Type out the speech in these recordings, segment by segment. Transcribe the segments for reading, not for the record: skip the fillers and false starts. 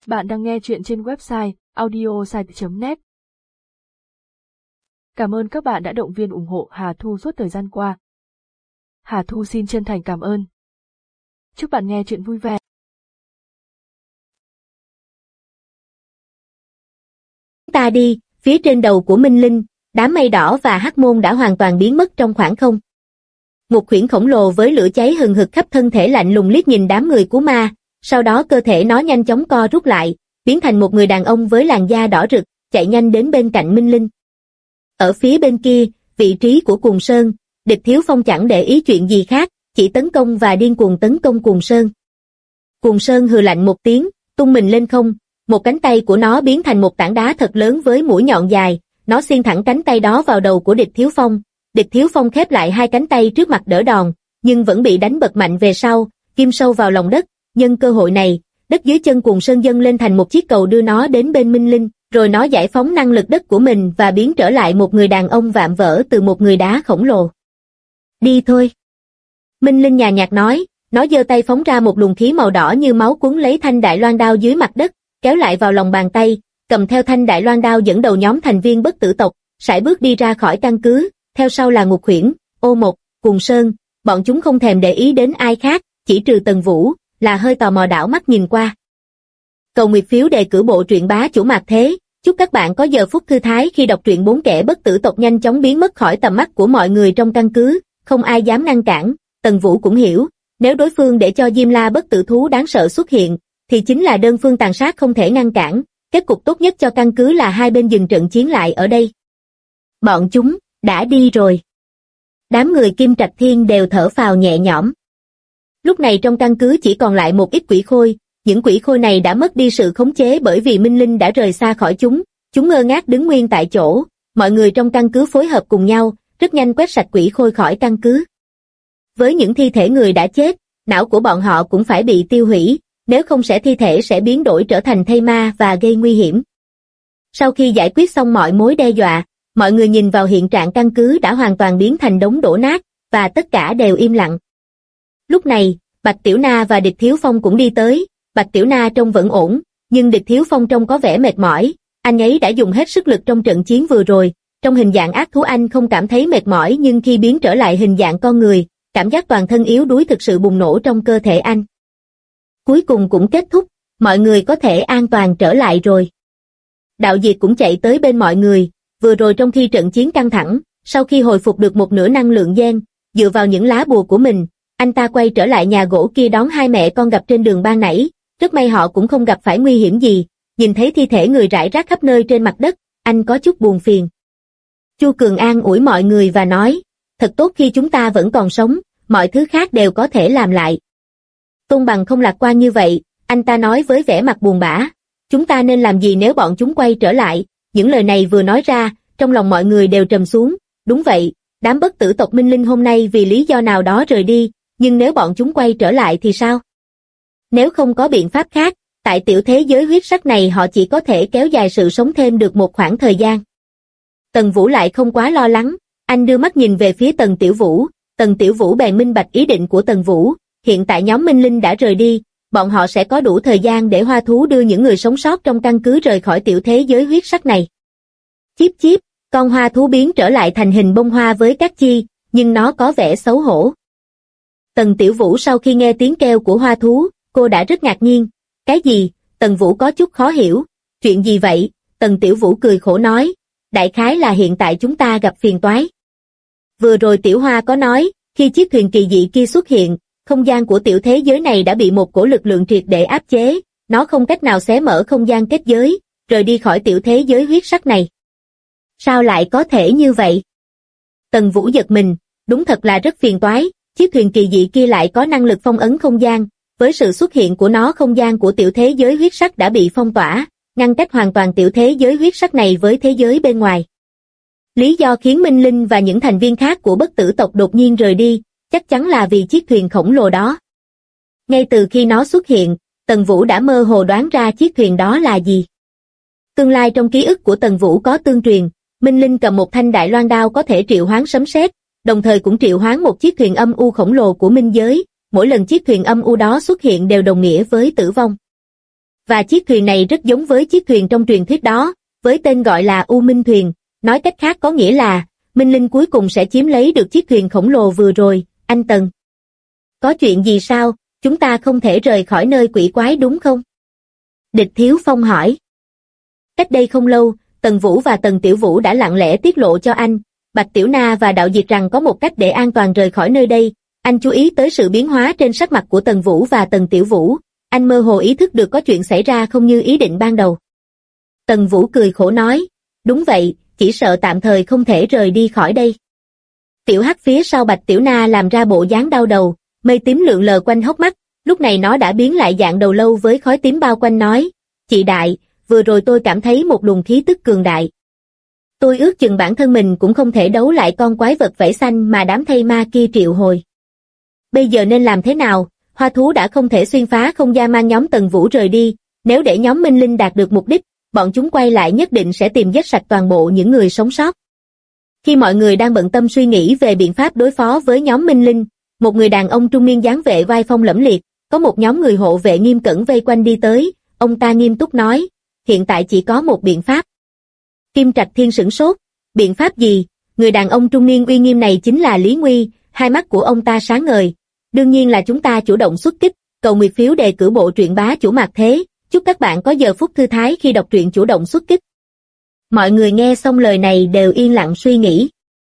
Bạn đang nghe chuyện trên website audiosite.net. Cảm ơn các bạn đã động viên ủng hộ Hà Thu suốt thời gian qua. Hà Thu xin chân thành cảm ơn. Chúc bạn nghe chuyện vui vẻ. Ta đi, phía trên đầu của Minh Linh, đám mây đỏ và hắc môn đã hoàn toàn biến mất trong khoảng không. Một khuyển khổng lồ với lửa cháy hừng hực khắp thân thể lạnh lùng liếc nhìn đám người của ma, sau đó cơ thể nó nhanh chóng co rút lại, biến thành một người đàn ông với làn da đỏ rực, chạy nhanh đến bên cạnh Minh Linh. Ở phía bên kia, vị trí của Cuồng Sơn, Địch Thiếu Phong chẳng để ý chuyện gì khác, chỉ tấn công và điên cuồng tấn công Cuồng Sơn. Cuồng Sơn hừ lạnh một tiếng, tung mình lên không, một cánh tay của nó biến thành một tảng đá thật lớn với mũi nhọn dài, nó xiên thẳng cánh tay đó vào đầu của Địch Thiếu Phong. Địch Thiếu Phong khép lại hai cánh tay trước mặt đỡ đòn, nhưng vẫn bị đánh bật mạnh về sau, kim sâu vào lòng đất. Nhân cơ hội này, đất dưới chân Cuồng Sơn dâng lên thành một chiếc cầu đưa nó đến bên Minh Linh, rồi nó giải phóng năng lực đất của mình và biến trở lại một người đàn ông vạm vỡ từ một người đá khổng lồ. Đi thôi. Minh Linh nhàn nhạt nói, nó giơ tay phóng ra một luồng khí màu đỏ như máu cuốn lấy thanh đại loan đao dưới mặt đất, kéo lại vào lòng bàn tay, cầm theo thanh đại loan đao dẫn đầu nhóm thành viên bất tử tộc, sải bước đi ra khỏi căn cứ, theo sau là Ngục Huyễn, Ô Mộc, Cuồng Sơn, bọn chúng không thèm để ý đến ai khác, chỉ trừ Tần Vũ, là hơi tò mò đảo mắt nhìn qua. Cầu nguyệt phiếu đề cử bộ truyện bá chủ mạt thế, chúc các bạn có giờ phút thư thái khi đọc truyện. Bốn kẻ bất tử tộc nhanh chóng biến mất khỏi tầm mắt của mọi người trong căn cứ, không ai dám ngăn cản. Tần Vũ cũng hiểu, nếu đối phương để cho Diêm La bất tử thú đáng sợ xuất hiện, thì chính là đơn phương tàn sát không thể ngăn cản, kết cục tốt nhất cho căn cứ là hai bên dừng trận chiến lại ở đây. Bọn chúng đã đi rồi. Đám người Kim Trạch Thiên đều thở phào nhẹ nhõm. Lúc này trong căn cứ chỉ còn lại một ít quỷ khôi, những quỷ khôi này đã mất đi sự khống chế bởi vì Minh Linh đã rời xa khỏi chúng ngơ ngác đứng nguyên tại chỗ, mọi người trong căn cứ phối hợp cùng nhau, rất nhanh quét sạch quỷ khôi khỏi căn cứ. Với những thi thể người đã chết, não của bọn họ cũng phải bị tiêu hủy, nếu không sẽ thi thể sẽ biến đổi trở thành thây ma và gây nguy hiểm. Sau khi giải quyết xong mọi mối đe dọa, mọi người nhìn vào hiện trạng căn cứ đã hoàn toàn biến thành đống đổ nát, và tất cả đều im lặng. Lúc này, Bạch Tiểu Na và Địch Thiếu Phong cũng đi tới. Bạch Tiểu Na trông vẫn ổn, nhưng Địch Thiếu Phong trông có vẻ mệt mỏi, anh ấy đã dùng hết sức lực trong trận chiến vừa rồi. Trong hình dạng ác thú anh không cảm thấy mệt mỏi, nhưng khi biến trở lại hình dạng con người, cảm giác toàn thân yếu đuối thực sự bùng nổ trong cơ thể anh. Cuối cùng cũng kết thúc, mọi người có thể an toàn trở lại rồi. Đạo Diệt cũng chạy tới bên mọi người, vừa rồi trong khi trận chiến căng thẳng, sau khi hồi phục được một nửa năng lượng gen, dựa vào những lá bùa của mình, anh ta quay trở lại nhà gỗ kia đón hai mẹ con gặp trên đường ban nãy, rất may họ cũng không gặp phải nguy hiểm gì. Nhìn thấy thi thể người rải rác khắp nơi trên mặt đất, anh có chút buồn phiền. Chu Cường an ủi mọi người và nói, thật tốt khi chúng ta vẫn còn sống, mọi thứ khác đều có thể làm lại. Tôn Bằng không lạc quan như vậy, anh ta nói với vẻ mặt buồn bã, chúng ta nên làm gì nếu bọn chúng quay trở lại. Những lời này vừa nói ra, trong lòng mọi người đều trầm xuống. Đúng vậy, đám bất tử tộc Minh Linh hôm nay vì lý do nào đó rời đi, nhưng nếu bọn chúng quay trở lại thì sao? Nếu không có biện pháp khác, tại tiểu thế giới huyết sắc này họ chỉ có thể kéo dài sự sống thêm được một khoảng thời gian. Tần Vũ lại không quá lo lắng, anh đưa mắt nhìn về phía Tần Tiểu Vũ. Tần Tiểu Vũ bèn minh bạch ý định của Tần Vũ, hiện tại nhóm Minh Linh đã rời đi, bọn họ sẽ có đủ thời gian để Hoa Thú đưa những người sống sót trong căn cứ rời khỏi tiểu thế giới huyết sắc này. Chíp chíp, con hoa thú biến trở lại thành hình bông hoa với các chi, nhưng nó có vẻ xấu hổ. Tần Tiểu Vũ sau khi nghe tiếng kêu của hoa thú, cô đã rất ngạc nhiên. Cái gì? Tần Vũ có chút khó hiểu. Chuyện gì vậy? Tần Tiểu Vũ cười khổ nói, đại khái là hiện tại chúng ta gặp phiền toái. Vừa rồi Tiểu Hoa có nói, khi chiếc thuyền kỳ dị kia xuất hiện, không gian của tiểu thế giới này đã bị một cổ lực lượng triệt để áp chế, nó không cách nào xé mở không gian kết giới, rời đi khỏi tiểu thế giới huyết sắc này. Sao lại có thể như vậy? Tần Vũ giật mình, đúng thật là rất phiền toái, chiếc thuyền kỳ dị kia lại có năng lực phong ấn không gian, với sự xuất hiện của nó không gian của tiểu thế giới huyết sắc đã bị phong tỏa, ngăn cách hoàn toàn tiểu thế giới huyết sắc này với thế giới bên ngoài. Lý do khiến Minh Linh và những thành viên khác của bất tử tộc đột nhiên rời đi, chắc chắn là vì chiếc thuyền khổng lồ đó. Ngay từ khi nó xuất hiện, Tần Vũ đã mơ hồ đoán ra chiếc thuyền đó là gì. Tương lai trong ký ức của Tần Vũ có tương truyền, Minh Linh cầm một thanh đại loan đao có thể triệu hoán sấm sét, đồng thời cũng triệu hoán một chiếc thuyền âm u khổng lồ của minh giới, mỗi lần chiếc thuyền âm u đó xuất hiện đều đồng nghĩa với tử vong. Và chiếc thuyền này rất giống với chiếc thuyền trong truyền thuyết đó, với tên gọi là U Minh Thuyền, nói cách khác có nghĩa là, Minh Linh cuối cùng sẽ chiếm lấy được chiếc thuyền khổng lồ vừa rồi, anh Tần. Có chuyện gì sao, chúng ta không thể rời khỏi nơi quỷ quái đúng không? Địch Thiếu Phong hỏi. Cách đây không lâu, Tần Vũ và Tần Tiểu Vũ đã lặng lẽ tiết lộ cho anh, Bạch Tiểu Na và Đạo Diệt rằng có một cách để an toàn rời khỏi nơi đây. Anh chú ý tới sự biến hóa trên sắc mặt của Tần Vũ và Tần Tiểu Vũ, anh mơ hồ ý thức được có chuyện xảy ra không như ý định ban đầu. Tần Vũ cười khổ nói, đúng vậy, chỉ sợ tạm thời không thể rời đi khỏi đây. Tiểu Hắc phía sau Bạch Tiểu Na làm ra bộ dáng đau đầu, mây tím lượn lờ quanh hốc mắt, lúc này nó đã biến lại dạng đầu lâu với khói tím bao quanh nói, chị Đại, vừa rồi tôi cảm thấy một luồng khí tức cường đại. Tôi ước chừng bản thân mình cũng không thể đấu lại con quái vật vảy xanh mà đám thây ma kia triệu hồi. Bây giờ nên làm thế nào? Hoa thú đã không thể xuyên phá không gian mang nhóm Tần Vũ rời đi, nếu để nhóm Minh Linh đạt được mục đích, bọn chúng quay lại nhất định sẽ tìm giết sạch toàn bộ những người sống sót. Khi mọi người đang bận tâm suy nghĩ về biện pháp đối phó với nhóm Minh Linh, một người đàn ông trung niên dáng vẻ vai phong lẫm liệt, có một nhóm người hộ vệ nghiêm cẩn vây quanh đi tới, ông ta nghiêm túc nói, hiện tại chỉ có một biện pháp. Kim Trạch Thiên sửng sốt, biện pháp gì? Người đàn ông trung niên uy nghiêm này chính là Lý Nguy, hai mắt của ông ta sáng ngời. Đương nhiên là chúng ta chủ động xuất kích, cầu nguyệt phiếu đề cử bộ truyện bá chủ mạc thế, chúc các bạn có giờ phút thư thái khi đọc truyện chủ động xuất kích. Mọi người nghe xong lời này đều yên lặng suy nghĩ.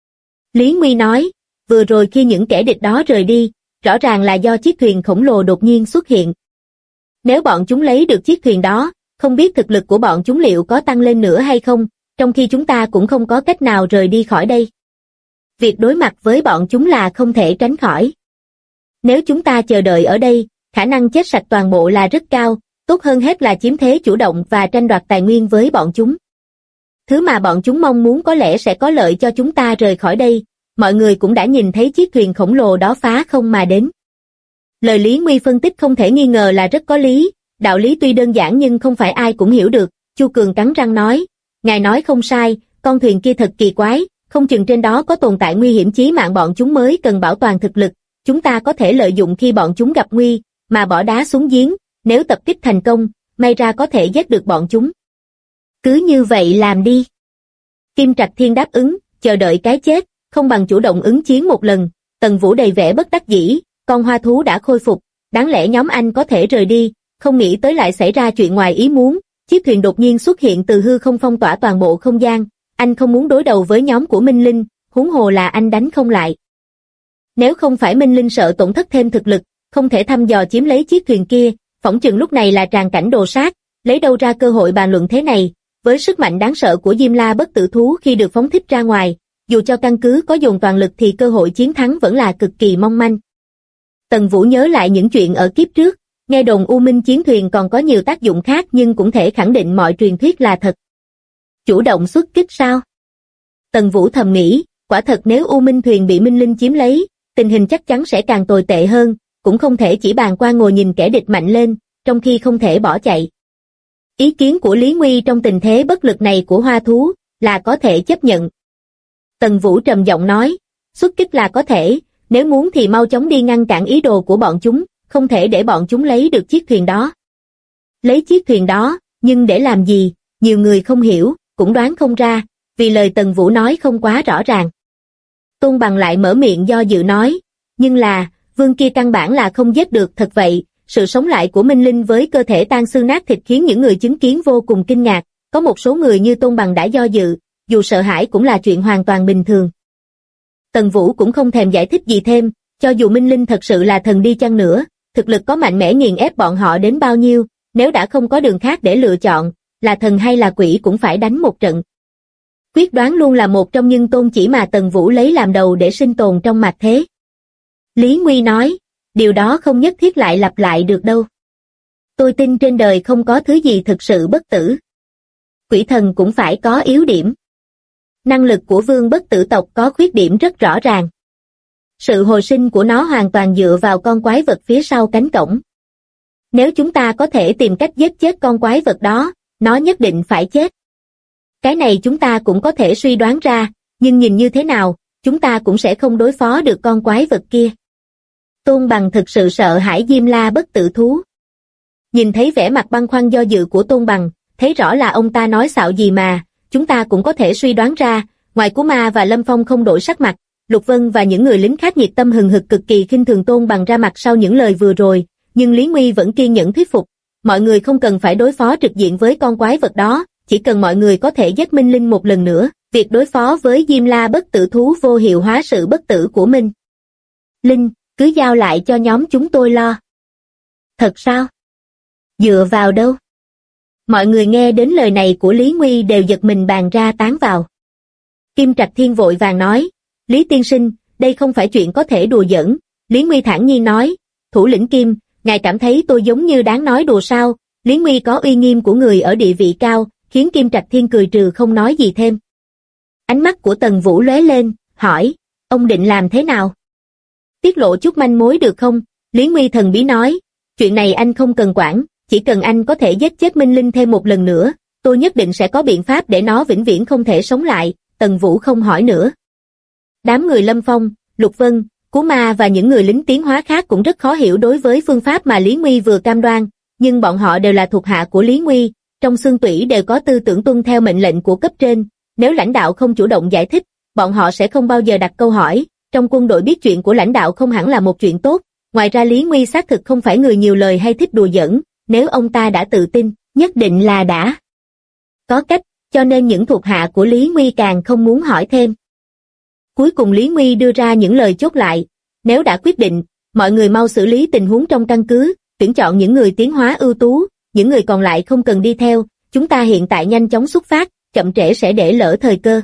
Lý Nguy nói, vừa rồi khi những kẻ địch đó rời đi, rõ ràng là do chiếc thuyền khổng lồ đột nhiên xuất hiện. Nếu bọn chúng lấy được chiếc thuyền đó, không biết thực lực của bọn chúng liệu có tăng lên nữa hay không, trong khi chúng ta cũng không có cách nào rời đi khỏi đây. Việc đối mặt với bọn chúng là không thể tránh khỏi. Nếu chúng ta chờ đợi ở đây, khả năng chết sạch toàn bộ là rất cao, tốt hơn hết là chiếm thế chủ động và tranh đoạt tài nguyên với bọn chúng. Thứ mà bọn chúng mong muốn có lẽ sẽ có lợi cho chúng ta rời khỏi đây, mọi người cũng đã nhìn thấy chiếc thuyền khổng lồ đó phá không mà đến. Lời Lý Nguy phân tích không thể nghi ngờ là rất có lý, đạo lý tuy đơn giản nhưng không phải ai cũng hiểu được, Chu Cường cắn răng nói, ngài nói không sai, con thuyền kia thật kỳ quái, không chừng trên đó có tồn tại nguy hiểm chí mạng bọn chúng mới cần bảo toàn thực lực, chúng ta có thể lợi dụng khi bọn chúng gặp nguy, mà bỏ đá xuống giếng, nếu tập kích thành công, may ra có thể giết được bọn chúng. Cứ như vậy làm đi. Kim Trạch Thiên đáp ứng, chờ đợi cái chết, không bằng chủ động ứng chiến một lần. Tần Vũ đầy vẻ bất đắc dĩ, con hoa thú đã khôi phục, đáng lẽ nhóm anh có thể rời đi, không nghĩ tới lại xảy ra chuyện ngoài ý muốn, chiếc thuyền đột nhiên xuất hiện từ hư không phong tỏa toàn bộ không gian, anh không muốn đối đầu với nhóm của Minh Linh, huống hồ là anh đánh không lại. Nếu không phải Minh Linh sợ tổn thất thêm thực lực, không thể thăm dò chiếm lấy chiếc thuyền kia, phỏng chừng lúc này là tràn cảnh đồ sát, lấy đâu ra cơ hội bàn luận thế này, với sức mạnh đáng sợ của Diêm La bất tử thú khi được phóng thích ra ngoài, dù cho căn cứ có dồn toàn lực thì cơ hội chiến thắng vẫn là cực kỳ mong manh. Tần Vũ nhớ lại những chuyện ở kiếp trước, nghe đồn U Minh chiến thuyền còn có nhiều tác dụng khác nhưng cũng thể khẳng định mọi truyền thuyết là thật. Chủ động xuất kích sao? Tần Vũ thầm nghĩ, quả thật nếu U Minh thuyền bị Minh Linh chiếm lấy, tình hình chắc chắn sẽ càng tồi tệ hơn, cũng không thể chỉ bàng quan ngồi nhìn kẻ địch mạnh lên, trong khi không thể bỏ chạy. Ý kiến của Lý Nguy trong tình thế bất lực này của hoa thú, là có thể chấp nhận. Tần Vũ trầm giọng nói, xuất kích là có thể, nếu muốn thì mau chóng đi ngăn cản ý đồ của bọn chúng, không thể để bọn chúng lấy được chiếc thuyền đó. Lấy chiếc thuyền đó, nhưng để làm gì, nhiều người không hiểu, cũng đoán không ra, vì lời Tần Vũ nói không quá rõ ràng. Tôn Bằng lại mở miệng do dự nói, nhưng là, vương kia căn bản là không giết được thật vậy, sự sống lại của Minh Linh với cơ thể tan xương nát thịt khiến những người chứng kiến vô cùng kinh ngạc, có một số người như Tôn Bằng đã do dự, dù sợ hãi cũng là chuyện hoàn toàn bình thường. Tần Vũ cũng không thèm giải thích gì thêm, cho dù Minh Linh thật sự là thần đi chăng nữa, thực lực có mạnh mẽ nghiền ép bọn họ đến bao nhiêu, nếu đã không có đường khác để lựa chọn, là thần hay là quỷ cũng phải đánh một trận. Quyết đoán luôn là một trong những tôn chỉ mà Tần Vũ lấy làm đầu để sinh tồn trong mạt thế. Lý Nguy nói, điều đó không nhất thiết lại lặp lại được đâu. Tôi tin trên đời không có thứ gì thực sự bất tử. Quỷ thần cũng phải có yếu điểm. Năng lực của vương bất tử tộc có khuyết điểm rất rõ ràng. Sự hồi sinh của nó hoàn toàn dựa vào con quái vật phía sau cánh cổng. Nếu chúng ta có thể tìm cách giết chết con quái vật đó, nó nhất định phải chết. Cái này chúng ta cũng có thể suy đoán ra, nhưng nhìn như thế nào, chúng ta cũng sẽ không đối phó được con quái vật kia. Tôn Bằng thực sự sợ hãi Diêm La bất tử thú. Nhìn thấy vẻ mặt băn khoăn do dự của Tôn Bằng, thấy rõ là ông ta nói xạo gì mà, chúng ta cũng có thể suy đoán ra, ngoài Cú Ma và Lâm Phong không đổi sắc mặt, Lục Vân và những người lính khác nhiệt tâm hừng hực cực kỳ khinh thường Tôn Bằng ra mặt sau những lời vừa rồi, nhưng Lý Nguy vẫn kiên nhẫn thuyết phục, mọi người không cần phải đối phó trực diện với con quái vật đó, chỉ cần mọi người có thể giết Minh Linh một lần nữa, việc đối phó với Diêm La bất tử thú vô hiệu hóa sự bất tử của Minh Linh, cứ giao lại cho nhóm chúng tôi lo. Thật sao? Dựa vào đâu? Mọi người nghe đến lời này của Lý Nguy đều giật mình bàn ra tán vào. Kim Trạch Thiên vội vàng nói, Lý tiên sinh, đây không phải chuyện có thể đùa giỡn. Lý Nguy thản nhiên nói, thủ lĩnh Kim, ngài cảm thấy tôi giống như đáng nói đùa sao? Lý Nguy có uy nghiêm của người ở địa vị cao, khiến Kim Trạch Thiên cười trừ không nói gì thêm. Ánh mắt của Tần Vũ lóe lên, hỏi, ông định làm thế nào? Tiết lộ chút manh mối được không? Lý Nguy thần bí nói, chuyện này anh không cần quản, chỉ cần anh có thể giết chết Minh Linh thêm một lần nữa, tôi nhất định sẽ có biện pháp để nó vĩnh viễn không thể sống lại. Tần Vũ không hỏi nữa. Đám người Lâm Phong, Lục Vân, Cú Ma và những người lính tiến hóa khác cũng rất khó hiểu đối với phương pháp mà Lý Nguy vừa cam đoan, nhưng bọn họ đều là thuộc hạ của Lý Nguy, trong xương tủy đều có tư tưởng tuân theo mệnh lệnh của cấp trên, nếu lãnh đạo không chủ động giải thích, bọn họ sẽ không bao giờ đặt câu hỏi, trong quân đội biết chuyện của lãnh đạo không hẳn là một chuyện tốt, ngoài ra Lý Nguy xác thực không phải người nhiều lời hay thích đùa giỡn, nếu ông ta đã tự tin, nhất định là đã có cách, cho nên những thuộc hạ của Lý Nguy càng không muốn hỏi thêm. Cuối cùng Lý Nguy đưa ra những lời chốt lại, nếu đã quyết định, mọi người mau xử lý tình huống trong căn cứ, tuyển chọn những người tiến hóa ưu tú, những người còn lại không cần đi theo, chúng ta hiện tại nhanh chóng xuất phát, chậm trễ sẽ để lỡ thời cơ.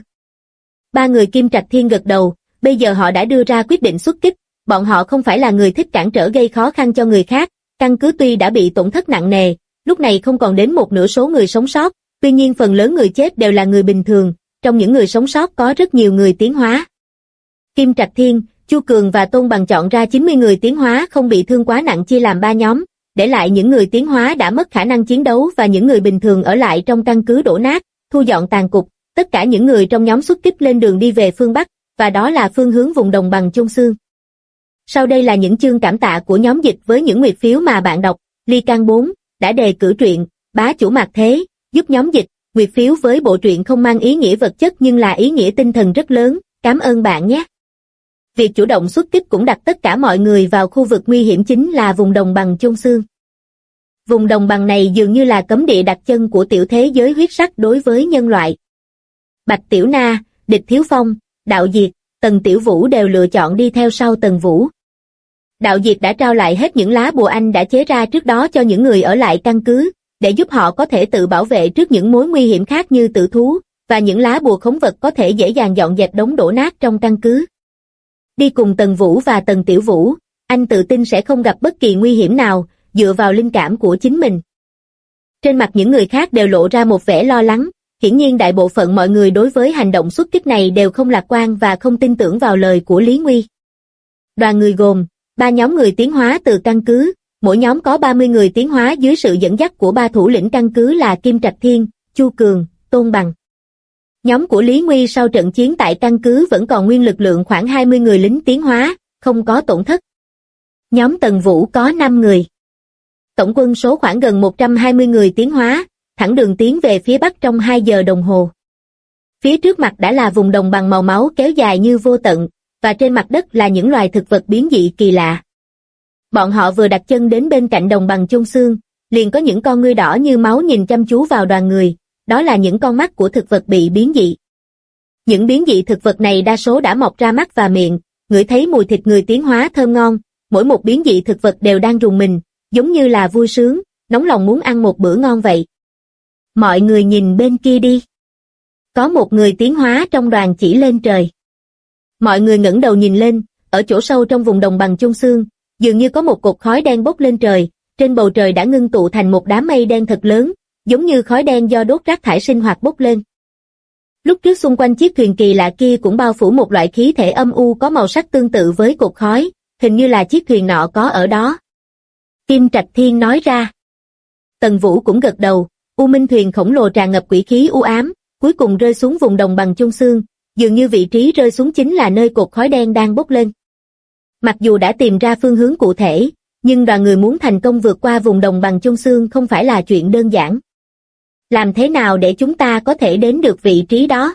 Ba người Kim Trạch Thiên gật đầu, bây giờ họ đã đưa ra quyết định xuất kích, bọn họ không phải là người thích cản trở gây khó khăn cho người khác, căn cứ tuy đã bị tổn thất nặng nề, lúc này không còn đến một nửa số người sống sót, tuy nhiên phần lớn người chết đều là người bình thường, trong những người sống sót có rất nhiều người tiến hóa. Kim Trạch Thiên, Chu Cường và Tôn Bằng chọn ra 90 người tiến hóa không bị thương quá nặng chia làm 3 nhóm, để lại những người tiến hóa đã mất khả năng chiến đấu và những người bình thường ở lại trong căn cứ đổ nát, thu dọn tàn cục, tất cả những người trong nhóm xuất kích lên đường đi về phương Bắc, và đó là phương hướng vùng đồng bằng Chung Xương. Sau đây là những chương cảm tạ của nhóm dịch với những nguyệt phiếu mà bạn đọc, Ly Can 4, đã đề cử truyện, bá chủ mạc thế, giúp nhóm dịch, nguyệt phiếu với bộ truyện không mang ý nghĩa vật chất nhưng là ý nghĩa tinh thần rất lớn, cảm ơn bạn nhé. Việc chủ động xuất kích cũng đặt tất cả mọi người vào khu vực nguy hiểm chính là vùng đồng bằng Chung Xương. Vùng đồng bằng này dường như là cấm địa đặt chân của tiểu thế giới huyết sắc đối với nhân loại. Bạch Tiểu Na, Địch Thiếu Phong, Đạo Diệt, Tần Tiểu Vũ đều lựa chọn đi theo sau Tần Vũ. Đạo Diệt đã trao lại hết những lá bùa anh đã chế ra trước đó cho những người ở lại căn cứ, để giúp họ có thể tự bảo vệ trước những mối nguy hiểm khác như tử thú, và những lá bùa khống vật có thể dễ dàng dọn dẹp đống đổ nát trong căn cứ. Đi cùng Tần Vũ và Tần Tiểu Vũ, anh tự tin sẽ không gặp bất kỳ nguy hiểm nào, dựa vào linh cảm của chính mình. Trên mặt những người khác đều lộ ra một vẻ lo lắng, hiển nhiên đại bộ phận mọi người đối với hành động xuất kích này đều không lạc quan và không tin tưởng vào lời của Lý Nguy. Đoàn người gồm 3 nhóm người tiến hóa từ căn cứ, mỗi nhóm có 30 người tiến hóa dưới sự dẫn dắt của 3 thủ lĩnh căn cứ là Kim Trạch Thiên, Chu Cường, Tôn Bằng. Nhóm của Lý Nguy sau trận chiến tại căn cứ vẫn còn nguyên lực lượng khoảng 20 người lính tiến hóa, không có tổn thất. Nhóm Tần Vũ có 5 người. Tổng quân số khoảng gần 120 người tiến hóa, thẳng đường tiến về phía Bắc trong 2 giờ đồng hồ. Phía trước mặt đã là vùng đồng bằng màu máu kéo dài như vô tận, và trên mặt đất là những loài thực vật biến dị kỳ lạ. Bọn họ vừa đặt chân đến bên cạnh đồng bằng Chung Xương, liền có những con ngươi đỏ như máu nhìn chăm chú vào đoàn người, đó là những con mắt của thực vật bị biến dị. Những biến dị thực vật này đa số đã mọc ra mắt và miệng, ngửi thấy mùi thịt người tiến hóa thơm ngon, mỗi một biến dị thực vật đều đang rùng mình, giống như là vui sướng, nóng lòng muốn ăn một bữa ngon vậy. Mọi người nhìn bên kia đi. Có một người tiến hóa trong đoàn chỉ lên trời. Mọi người ngẩng đầu nhìn lên, ở chỗ sâu trong vùng đồng bằng Chung Xương, dường như có một cột khói đen bốc lên trời, trên bầu trời đã ngưng tụ thành một đám mây đen thật lớn, giống như khói đen do đốt rác thải sinh hoạt bốc lên. Lúc trước xung quanh chiếc thuyền kỳ lạ kia cũng bao phủ một loại khí thể âm u có màu sắc tương tự với cột khói, hình như là chiếc thuyền nọ có ở đó. Kim Trạch Thiên nói ra. Tần Vũ cũng gật đầu, U Minh thuyền khổng lồ tràn ngập quỷ khí u ám, cuối cùng rơi xuống vùng đồng bằng Chung Xương, dường như vị trí rơi xuống chính là nơi cột khói đen đang bốc lên. Mặc dù đã tìm ra phương hướng cụ thể, nhưng đoàn người muốn thành công vượt qua vùng đồng bằng Chung Xương không phải là chuyện đơn giản. Làm thế nào để chúng ta có thể đến được vị trí đó?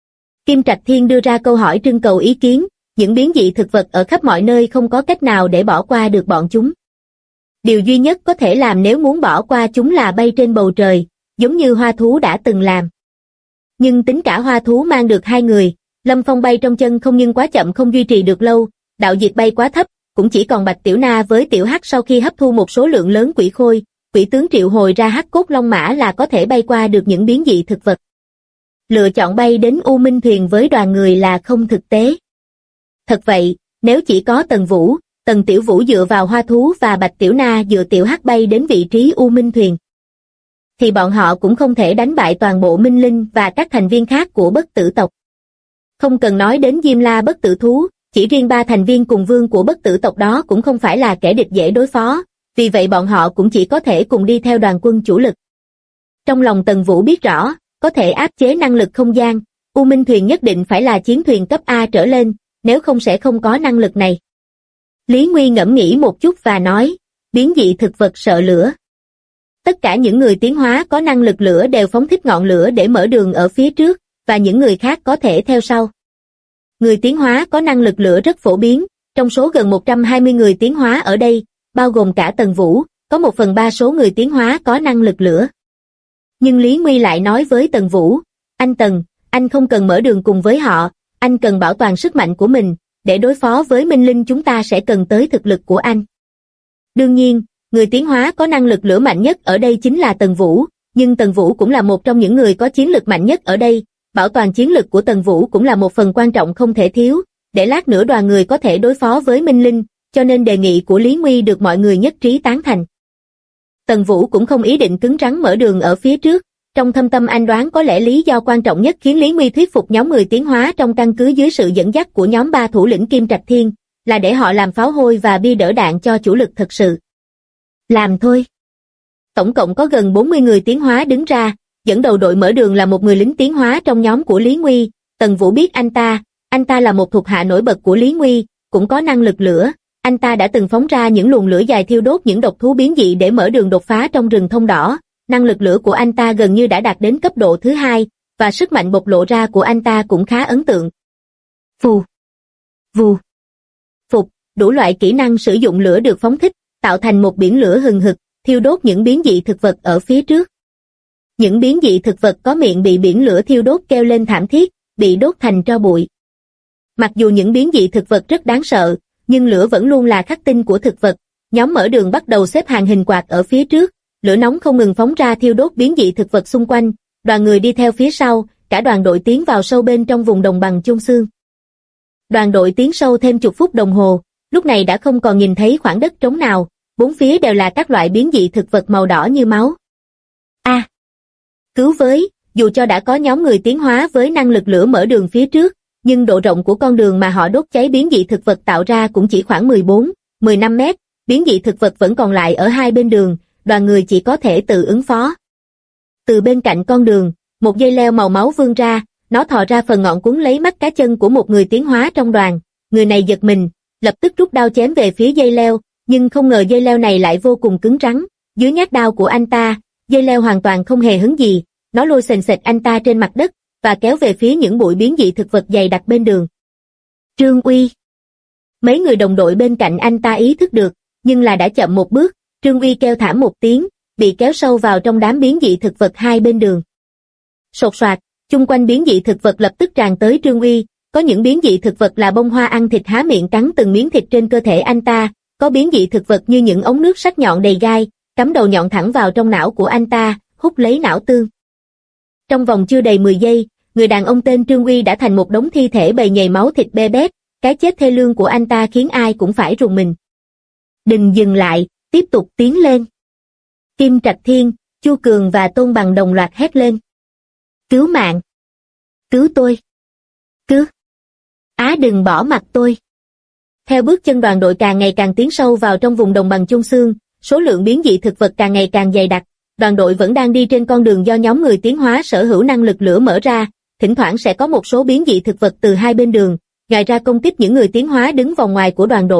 Kim Trạch Thiên đưa ra câu hỏi trưng cầu ý kiến, những biến dị thực vật ở khắp mọi nơi không có cách nào để bỏ qua được bọn chúng. Điều duy nhất có thể làm nếu muốn bỏ qua chúng là bay trên bầu trời, giống như hoa thú đã từng làm. Nhưng tính cả hoa thú mang được 2 người, Lâm Phong bay trong chân không nhưng quá chậm không duy trì được lâu, đạo diệt bay quá thấp, cũng chỉ còn Bạch Tiểu Na với Tiểu Hắc sau khi hấp thu một số lượng lớn quỷ khôi, quỷ tướng triệu hồi ra hắc cốt long mã là có thể bay qua được những biến dị thực vật. Lựa chọn bay đến U Minh Thuyền với đoàn người là không thực tế. Thật vậy, nếu chỉ có Tần Vũ, Tần Tiểu Vũ dựa vào hoa thú và Bạch Tiểu Na dựa Tiểu Hắc bay đến vị trí U Minh Thuyền, thì bọn họ cũng không thể đánh bại toàn bộ Minh Linh và các thành viên khác của Bất Tử tộc. Không cần nói đến Diêm La Bất Tử Thú, chỉ riêng 3 thành viên cùng vương của Bất Tử tộc đó cũng không phải là kẻ địch dễ đối phó, vì vậy bọn họ cũng chỉ có thể cùng đi theo đoàn quân chủ lực. Trong lòng Tần Vũ biết rõ, có thể áp chế năng lực không gian, U Minh Thuyền nhất định phải là chiến thuyền cấp A trở lên, nếu không sẽ không có năng lực này. Lý Nguy ngẫm nghĩ một chút và nói, biến dị thực vật sợ lửa. Tất cả những người tiến hóa có năng lực lửa đều phóng thích ngọn lửa để mở đường ở phía trước, và những người khác có thể theo sau. Người tiến hóa có năng lực lửa rất phổ biến, trong số gần 120 người tiến hóa ở đây, bao gồm cả Tần Vũ, có 1/3 số người tiến hóa có năng lực lửa. Nhưng Lý Nguy lại nói với Tần Vũ, anh Tần, anh không cần mở đường cùng với họ, anh cần bảo toàn sức mạnh của mình, để đối phó với Minh Linh chúng ta sẽ cần tới thực lực của anh. Đương nhiên, người tiến hóa có năng lực lửa mạnh nhất ở đây chính là Tần Vũ, nhưng Tần Vũ cũng là một trong những người có chiến lực mạnh nhất ở đây, bảo toàn chiến lực của Tần Vũ cũng là một phần quan trọng không thể thiếu, để lát nữa đoàn người có thể đối phó với Minh Linh, cho nên đề nghị của Lý Nguy được mọi người nhất trí tán thành. Tần Vũ cũng không ý định cứng rắn mở đường ở phía trước, trong thâm tâm anh đoán có lẽ lý do quan trọng nhất khiến Lý Nguy thuyết phục nhóm người tiến hóa trong căn cứ dưới sự dẫn dắt của nhóm 3 thủ lĩnh Kim Trạch Thiên, là để họ làm pháo hôi và bia đỡ đạn cho chủ lực thật sự. Làm thôi. Tổng cộng có gần 40 người tiến hóa đứng ra, dẫn đầu đội mở đường là một người lính tiến hóa trong nhóm của Lý Nguy. Tần Vũ biết anh ta là một thuộc hạ nổi bật của Lý Nguy, cũng có năng lực lửa, anh ta đã từng phóng ra những luồng lửa dài thiêu đốt những độc thú biến dị để mở đường đột phá trong rừng thông đỏ, năng lực lửa của anh ta gần như đã đạt đến cấp độ thứ 2, và sức mạnh bộc lộ ra của anh ta cũng khá ấn tượng. Phù, vù, phục, đủ loại kỹ năng sử dụng lửa được phóng thích, tạo thành một biển lửa hừng hực, thiêu đốt những biến dị thực vật ở phía trước. Những biến dị thực vật có miệng bị biển lửa thiêu đốt kêu lên thảm thiết, bị đốt thành tro bụi. Mặc dù những biến dị thực vật rất đáng sợ, nhưng lửa vẫn luôn là khắc tinh của thực vật. Nhóm mở đường bắt đầu xếp hàng hình quạt ở phía trước, lửa nóng không ngừng phóng ra thiêu đốt biến dị thực vật xung quanh, đoàn người đi theo phía sau, cả đoàn đội tiến vào sâu bên trong vùng đồng bằng Chung Xương. Đoàn đội tiến sâu thêm chục phút đồng hồ, lúc này đã không còn nhìn thấy khoảng đất trống nào, bốn phía đều là các loại biến dị thực vật màu đỏ như máu. Cứu với, dù cho đã có nhóm người tiến hóa với năng lực lửa mở đường phía trước, nhưng độ rộng của con đường mà họ đốt cháy biến dị thực vật tạo ra cũng chỉ khoảng 14-15 mét, biến dị thực vật vẫn còn lại ở hai bên đường, đoàn người chỉ có thể tự ứng phó. Từ bên cạnh con đường, một dây leo màu máu vươn ra, nó thò ra phần ngọn cuốn lấy mắt cá chân của một người tiến hóa trong đoàn, người này giật mình, lập tức rút đao chém về phía dây leo, nhưng không ngờ dây leo này lại vô cùng cứng rắn, dưới nhát đao của anh ta, dây leo hoàn toàn không hề hứng gì, nó lôi sền sệt anh ta trên mặt đất, và kéo về phía những bụi biến dị thực vật dày đặc bên đường. Trương Uy. Mấy người đồng đội bên cạnh anh ta ý thức được, nhưng là đã chậm một bước, Trương Uy kêu thảm một tiếng, bị kéo sâu vào trong đám biến dị thực vật hai bên đường. Sột soạt, chung quanh biến dị thực vật lập tức tràn tới Trương Uy, có những biến dị thực vật là bông hoa ăn thịt há miệng cắn từng miếng thịt trên cơ thể anh ta, có biến dị thực vật như những ống nước sắc nhọn đầy gai, cắm đầu nhọn thẳng vào trong não của anh ta, hút lấy não tương. Trong vòng chưa đầy 10 giây, người đàn ông tên Trương Uy đã thành một đống thi thể bầy nhầy máu thịt be bét, cái chết thê lương của anh ta khiến ai cũng phải rùng mình. Đừng dừng lại, tiếp tục tiến lên. Kim Trạch Thiên, Chu Cường và Tôn Bằng đồng loạt hét lên. Cứu mạng! Cứu tôi! Cứu! Đừng bỏ mặc tôi! Theo bước chân đoàn đội càng ngày càng tiến sâu vào trong vùng đồng bằng Chung Xương, số lượng biến dị thực vật càng ngày càng dày đặc. Đoàn đội vẫn đang đi trên con đường do nhóm người tiến hóa sở hữu năng lực lửa mở ra, thỉnh thoảng sẽ có một số biến dị thực vật từ hai bên đường, ngoài ra công kích những người tiến hóa đứng vòng ngoài của đoàn đội,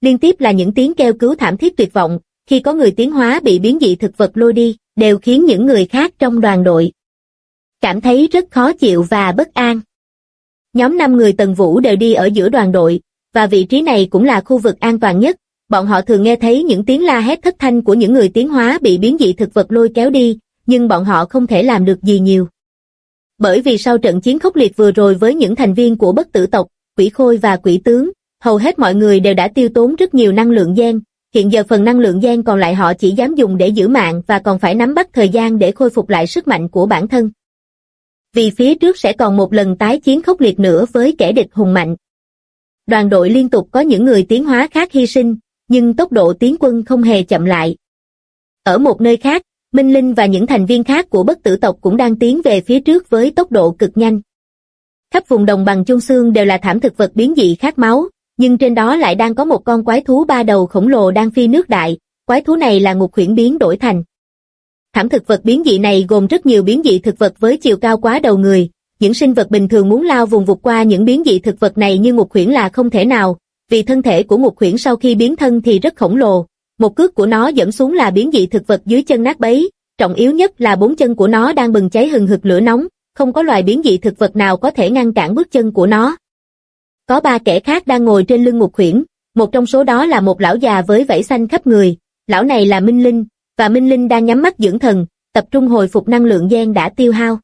Liên tiếp là những tiếng kêu cứu thảm thiết tuyệt vọng, khi có người tiến hóa bị biến dị thực vật lôi đi, đều khiến những người khác trong đoàn đội cảm thấy rất khó chịu và bất an. Nhóm 5 người Tần Vũ đều đi ở giữa đoàn đội, và vị trí này cũng là khu vực an toàn nhất. Bọn họ thường nghe thấy những tiếng la hét thất thanh của những người tiến hóa bị biến dị thực vật lôi kéo đi, nhưng bọn họ không thể làm được gì nhiều. Bởi vì sau trận chiến khốc liệt vừa rồi với những thành viên của bất tử tộc, quỷ khôi và quỷ tướng, hầu hết mọi người đều đã tiêu tốn rất nhiều năng lượng gen. Hiện giờ phần năng lượng gen còn lại họ chỉ dám dùng để giữ mạng và còn phải nắm bắt thời gian để khôi phục lại sức mạnh của bản thân. Vì phía trước sẽ còn một lần tái chiến khốc liệt nữa với kẻ địch hùng mạnh. Đoàn đội liên tục có những người tiến hóa khác hy sinh, nhưng tốc độ tiến quân không hề chậm lại. Ở một nơi khác, Minh Linh và những thành viên khác của bất tử tộc cũng đang tiến về phía trước với tốc độ cực nhanh. Khắp vùng đồng bằng Chôn Xương đều là thảm thực vật biến dị khát máu, nhưng trên đó lại đang có một con quái thú 3 đầu khổng lồ đang phi nước đại, quái thú này là ngục huyễn biến đổi thành. Thảm thực vật biến dị này gồm rất nhiều biến dị thực vật với chiều cao quá đầu người, những sinh vật bình thường muốn lao vùng vụt qua những biến dị thực vật này như ngục huyễn là không thể nào, vì thân thể của ngục huyễn sau khi biến thân thì rất khổng lồ, một cước của nó giẫm xuống là biến dị thực vật dưới chân nát bấy, trọng yếu nhất là 4 chân của nó đang bừng cháy hừng hực lửa nóng, không có loài biến dị thực vật nào có thể ngăn cản bước chân của nó. Có 3 kẻ khác đang ngồi trên lưng ngục huyễn, một trong số đó là một lão già với vảy xanh khắp người, lão này là Minh Linh, và Minh Linh đang nhắm mắt dưỡng thần, tập trung hồi phục năng lượng gen đã tiêu hao.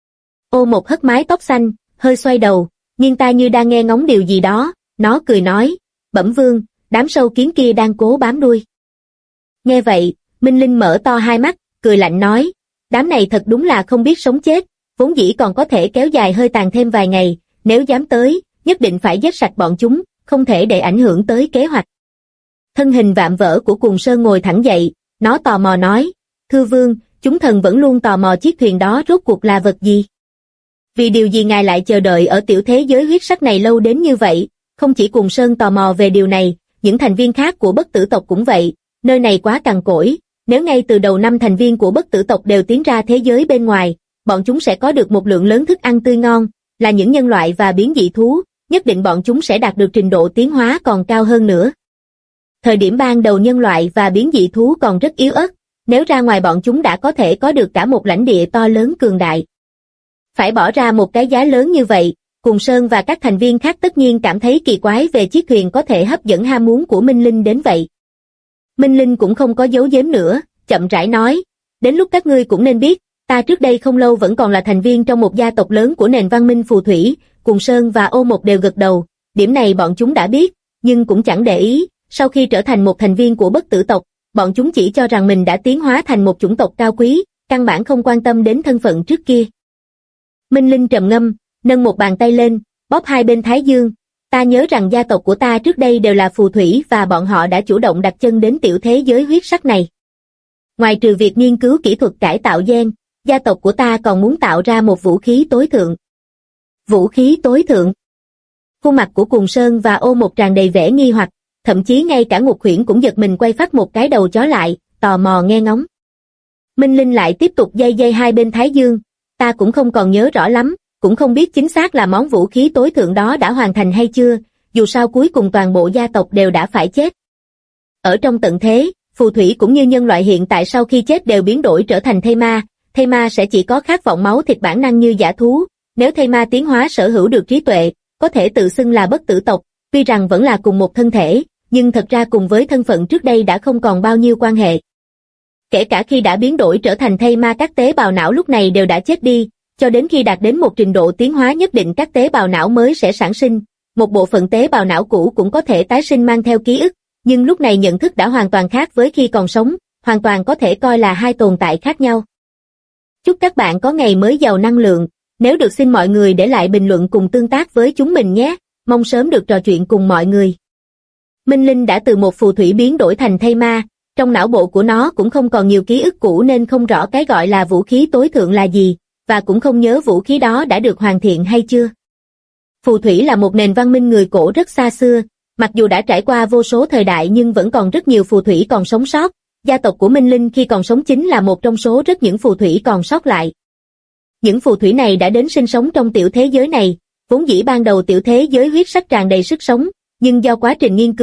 Ô một hất mái tóc xanh, hơi xoay đầu, nghiêng tai như đang nghe ngóng điều gì đó, nó cười nói, Bẩm Vương, đám sâu kiến kia đang cố bám đuôi. Nghe vậy, Minh Linh mở to hai mắt, cười lạnh nói, đám này thật đúng là không biết sống chết, vốn dĩ còn có thể kéo dài hơi tàn thêm vài ngày, nếu dám tới, nhất định phải giết sạch bọn chúng, không thể để ảnh hưởng tới kế hoạch. Thân hình vạm vỡ của Cuồng Sơn ngồi thẳng dậy, nó tò mò nói, Thưa Vương, chúng thần vẫn luôn tò mò chiếc thuyền đó rốt cuộc là vật gì. Vì điều gì ngài lại chờ đợi ở tiểu thế giới huyết sắc này lâu đến như vậy, không chỉ Cuồng Sơn tò mò về điều này, những thành viên khác của bất tử tộc cũng vậy, nơi này quá cằn cỗi, nếu ngay từ đầu năm thành viên của bất tử tộc đều tiến ra thế giới bên ngoài, bọn chúng sẽ có được một lượng lớn thức ăn tươi ngon, là những nhân loại và biến dị thú, nhất định bọn chúng sẽ đạt được trình độ tiến hóa còn cao hơn nữa. Thời điểm ban đầu nhân loại và biến dị thú còn rất yếu ớt, nếu ra ngoài bọn chúng đã có thể có được cả một lãnh địa to lớn cường đại. Phải bỏ ra một cái giá lớn như vậy, Cuồng Sơn và các thành viên khác tất nhiên cảm thấy kỳ quái về chiếc thuyền có thể hấp dẫn ham muốn của Minh Linh đến vậy. Minh Linh cũng không có giấu giếm nữa, chậm rãi nói, đến lúc các ngươi cũng nên biết, ta trước đây không lâu vẫn còn là thành viên trong một gia tộc lớn của nền văn minh phù thủy, Cuồng Sơn và Ô Một đều gật đầu, điểm này bọn chúng đã biết, nhưng cũng chẳng để ý, sau khi trở thành một thành viên của bất tử tộc, bọn chúng chỉ cho rằng mình đã tiến hóa thành một chủng tộc cao quý, căn bản không quan tâm đến thân phận trước kia. Minh Linh trầm ngâm, nâng một bàn tay lên, bóp hai bên thái dương, ta nhớ rằng gia tộc của ta trước đây đều là phù thủy và bọn họ đã chủ động đặt chân đến tiểu thế giới huyết sắc này. Ngoài trừ việc nghiên cứu kỹ thuật cải tạo gen, gia tộc của ta còn muốn tạo ra một vũ khí tối thượng. Vũ khí tối thượng? Khuôn mặt của Cuồng Sơn và Ô Một tràn đầy vẻ nghi hoặc, thậm chí ngay cả Ngục Huyễn cũng giật mình quay phát một cái đầu chó lại, tò mò nghe ngóng. Minh Linh lại tiếp tục day hai bên thái dương, ta cũng không còn nhớ rõ lắm, cũng không biết chính xác là món vũ khí tối thượng đó đã hoàn thành hay chưa, dù sao cuối cùng toàn bộ gia tộc đều đã phải chết. Ở trong tận thế, phù thủy cũng như nhân loại hiện tại sau khi chết đều biến đổi trở thành thây ma sẽ chỉ có khát vọng máu thịt bản năng như dã thú, nếu thây ma tiến hóa sở hữu được trí tuệ, có thể tự xưng là bất tử tộc, tuy rằng vẫn là cùng một thân thể, nhưng thật ra cùng với thân phận trước đây đã không còn bao nhiêu quan hệ. Kể cả khi đã biến đổi trở thành thây ma các tế bào não lúc này đều đã chết đi, cho đến khi đạt đến một trình độ tiến hóa nhất định các tế bào não mới sẽ sản sinh, một bộ phận tế bào não cũ cũng có thể tái sinh mang theo ký ức, nhưng lúc này nhận thức đã hoàn toàn khác với khi còn sống, hoàn toàn có thể coi là hai tồn tại khác nhau. Chúc các bạn có ngày mới giàu năng lượng, nếu được xin mọi người để lại bình luận cùng tương tác với chúng mình nhé, mong sớm được trò chuyện cùng mọi người. Minh Linh đã từ một phù thủy biến đổi thành thây ma, trong não bộ của nó cũng không còn nhiều ký ức cũ nên không rõ cái gọi là vũ khí tối thượng là gì, và cũng không nhớ vũ khí đó đã được hoàn thiện hay chưa. Phù thủy là một nền văn minh người cổ rất xa xưa, mặc dù đã trải qua vô số thời đại nhưng vẫn còn rất nhiều phù thủy còn sống sót, gia tộc của Minh Linh khi còn sống chính là một trong số rất những phù thủy còn sót lại. Những phù thủy này đã đến sinh sống trong tiểu thế giới này, vốn dĩ ban đầu tiểu thế giới huyết sắc tràn đầy sức sống, nhưng do quá trình nghiên cứu,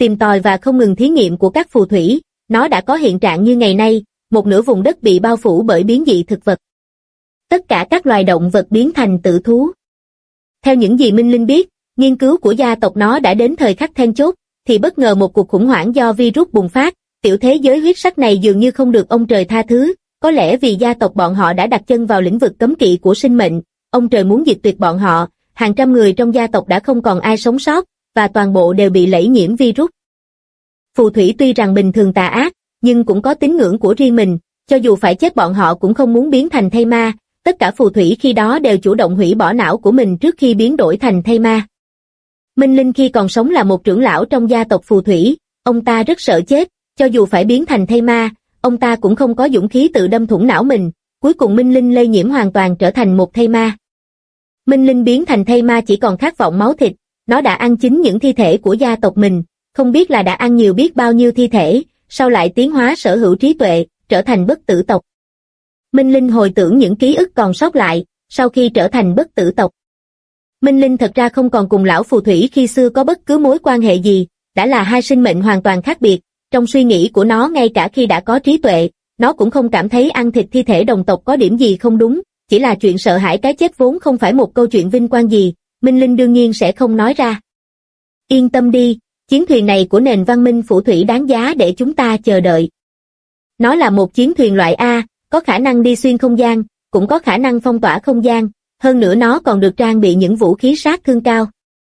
tìm tòi và không ngừng thí nghiệm của các phù thủy, nó đã có hiện trạng như ngày nay, một nửa vùng đất bị bao phủ bởi biến dị thực vật. Tất cả các loài động vật biến thành tử thú. Theo những gì Minh Linh biết, nghiên cứu của gia tộc nó đã đến thời khắc then chốt, thì bất ngờ một cuộc khủng hoảng do virus bùng phát, tiểu thế giới huyết sắc này dường như không được ông trời tha thứ, có lẽ vì gia tộc bọn họ đã đặt chân vào lĩnh vực cấm kỵ của sinh mệnh, ông trời muốn diệt tuyệt bọn họ, hàng trăm người trong gia tộc đã không còn ai sống sót, và toàn bộ đều bị lây nhiễm virus. Phù thủy tuy rằng bình thường tà ác, nhưng cũng có tín ngưỡng của riêng mình, cho dù phải chết bọn họ cũng không muốn biến thành thây ma, tất cả phù thủy khi đó đều chủ động hủy bỏ não của mình trước khi biến đổi thành thây ma. Minh Linh khi còn sống là một trưởng lão trong gia tộc phù thủy, ông ta rất sợ chết, cho dù phải biến thành thây ma, ông ta cũng không có dũng khí tự đâm thủng não mình, cuối cùng Minh Linh lây nhiễm hoàn toàn trở thành một thây ma. Minh Linh biến thành thây ma chỉ còn khát vọng máu thịt, nó đã ăn chính những thi thể của gia tộc mình, không biết là đã ăn nhiều biết bao nhiêu thi thể, sau lại tiến hóa sở hữu trí tuệ, trở thành bất tử tộc. Minh Linh hồi tưởng những ký ức còn sót lại, sau khi trở thành bất tử tộc. Minh Linh thật ra không còn cùng lão phù thủy khi xưa có bất cứ mối quan hệ gì, đã là hai sinh mệnh hoàn toàn khác biệt, trong suy nghĩ của nó ngay cả khi đã có trí tuệ, nó cũng không cảm thấy ăn thịt thi thể đồng tộc có điểm gì không đúng, chỉ là chuyện sợ hãi cái chết vốn không phải một câu chuyện vinh quang gì, Minh Linh đương nhiên sẽ không nói ra. Yên tâm đi, chiến thuyền này của nền văn minh phù thủy đáng giá để chúng ta chờ đợi. Nó là một chiến thuyền loại A, có khả năng đi xuyên không gian, cũng có khả năng phong tỏa không gian, hơn nữa nó còn được trang bị những vũ khí sát thương cao.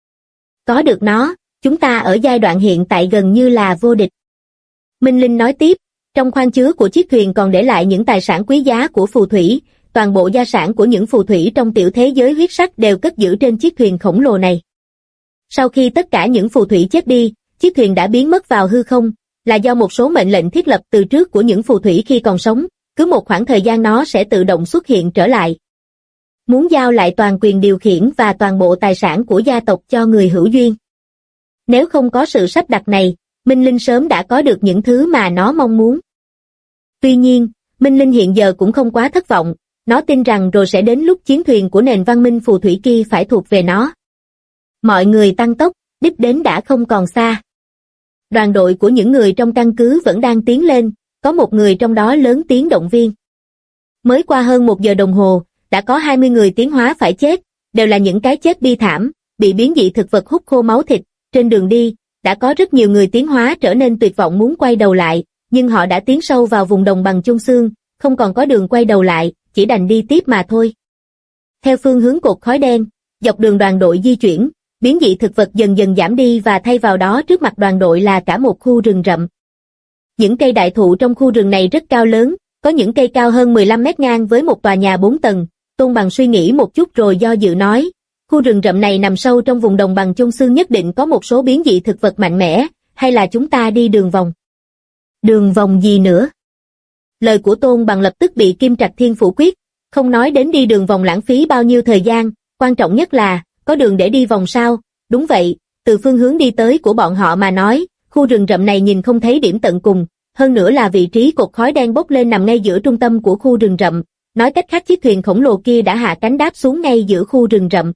Có được nó, chúng ta ở giai đoạn hiện tại gần như là vô địch. Minh Linh nói tiếp, trong khoang chứa của chiếc thuyền còn để lại những tài sản quý giá của phù thủy, toàn bộ gia sản của những phù thủy trong tiểu thế giới huyết sắc đều cất giữ trên chiếc thuyền khổng lồ này. Sau khi tất cả những phù thủy chết đi, chiếc thuyền đã biến mất vào hư không, là do một số mệnh lệnh thiết lập từ trước của những phù thủy khi còn sống, cứ một khoảng thời gian nó sẽ tự động xuất hiện trở lại. Muốn giao lại toàn quyền điều khiển và toàn bộ tài sản của gia tộc cho người hữu duyên. Nếu không có sự sắp đặt này, Minh Linh sớm đã có được những thứ mà nó mong muốn. Tuy nhiên, Minh Linh hiện giờ cũng không quá thất vọng, nó tin rằng rồi sẽ đến lúc chiến thuyền của nền văn minh phù thủy kia phải thuộc về nó. Mọi người tăng tốc, đích đến đã không còn xa. Đoàn đội của những người trong căn cứ vẫn đang tiến lên, có một người trong đó lớn tiếng động viên. Mới qua hơn 1 giờ đồng hồ, đã có 20 người tiến hóa phải chết, đều là những cái chết bi thảm, bị biến dị thực vật hút khô máu thịt. Trên đường đi, đã có rất nhiều người tiến hóa trở nên tuyệt vọng muốn quay đầu lại, nhưng họ đã tiến sâu vào vùng đồng bằng chôn xương, không còn có đường quay đầu lại, chỉ đành đi tiếp mà thôi. Theo phương hướng cột khói đen, dọc đường đoàn đội di chuyển, biến dị thực vật dần dần giảm đi và thay vào đó trước mặt đoàn đội là cả một khu rừng rậm. Những cây đại thụ trong khu rừng này rất cao lớn, có những cây cao hơn 15 mét ngang với một tòa nhà 4 tầng. Tôn Bằng suy nghĩ một chút rồi do dự nói, khu rừng rậm này nằm sâu trong vùng đồng bằng chôn xương, nhất định có một số biến dị thực vật mạnh mẽ, hay là chúng ta đi đường vòng? Đường vòng gì nữa? Lời của Tôn Bằng lập tức bị Kim Trạch Thiên phủ quyết, không nói đến đi đường vòng lãng phí bao nhiêu thời gian, quan trọng nhất là, có đường để đi vòng sao? Đúng vậy, từ phương hướng đi tới của bọn họ mà nói, khu rừng rậm này nhìn không thấy điểm tận cùng, hơn nữa là vị trí cột khói đen bốc lên nằm ngay giữa trung tâm của khu rừng rậm, nói cách khác chiếc thuyền khổng lồ kia đã hạ cánh đáp xuống ngay giữa khu rừng rậm.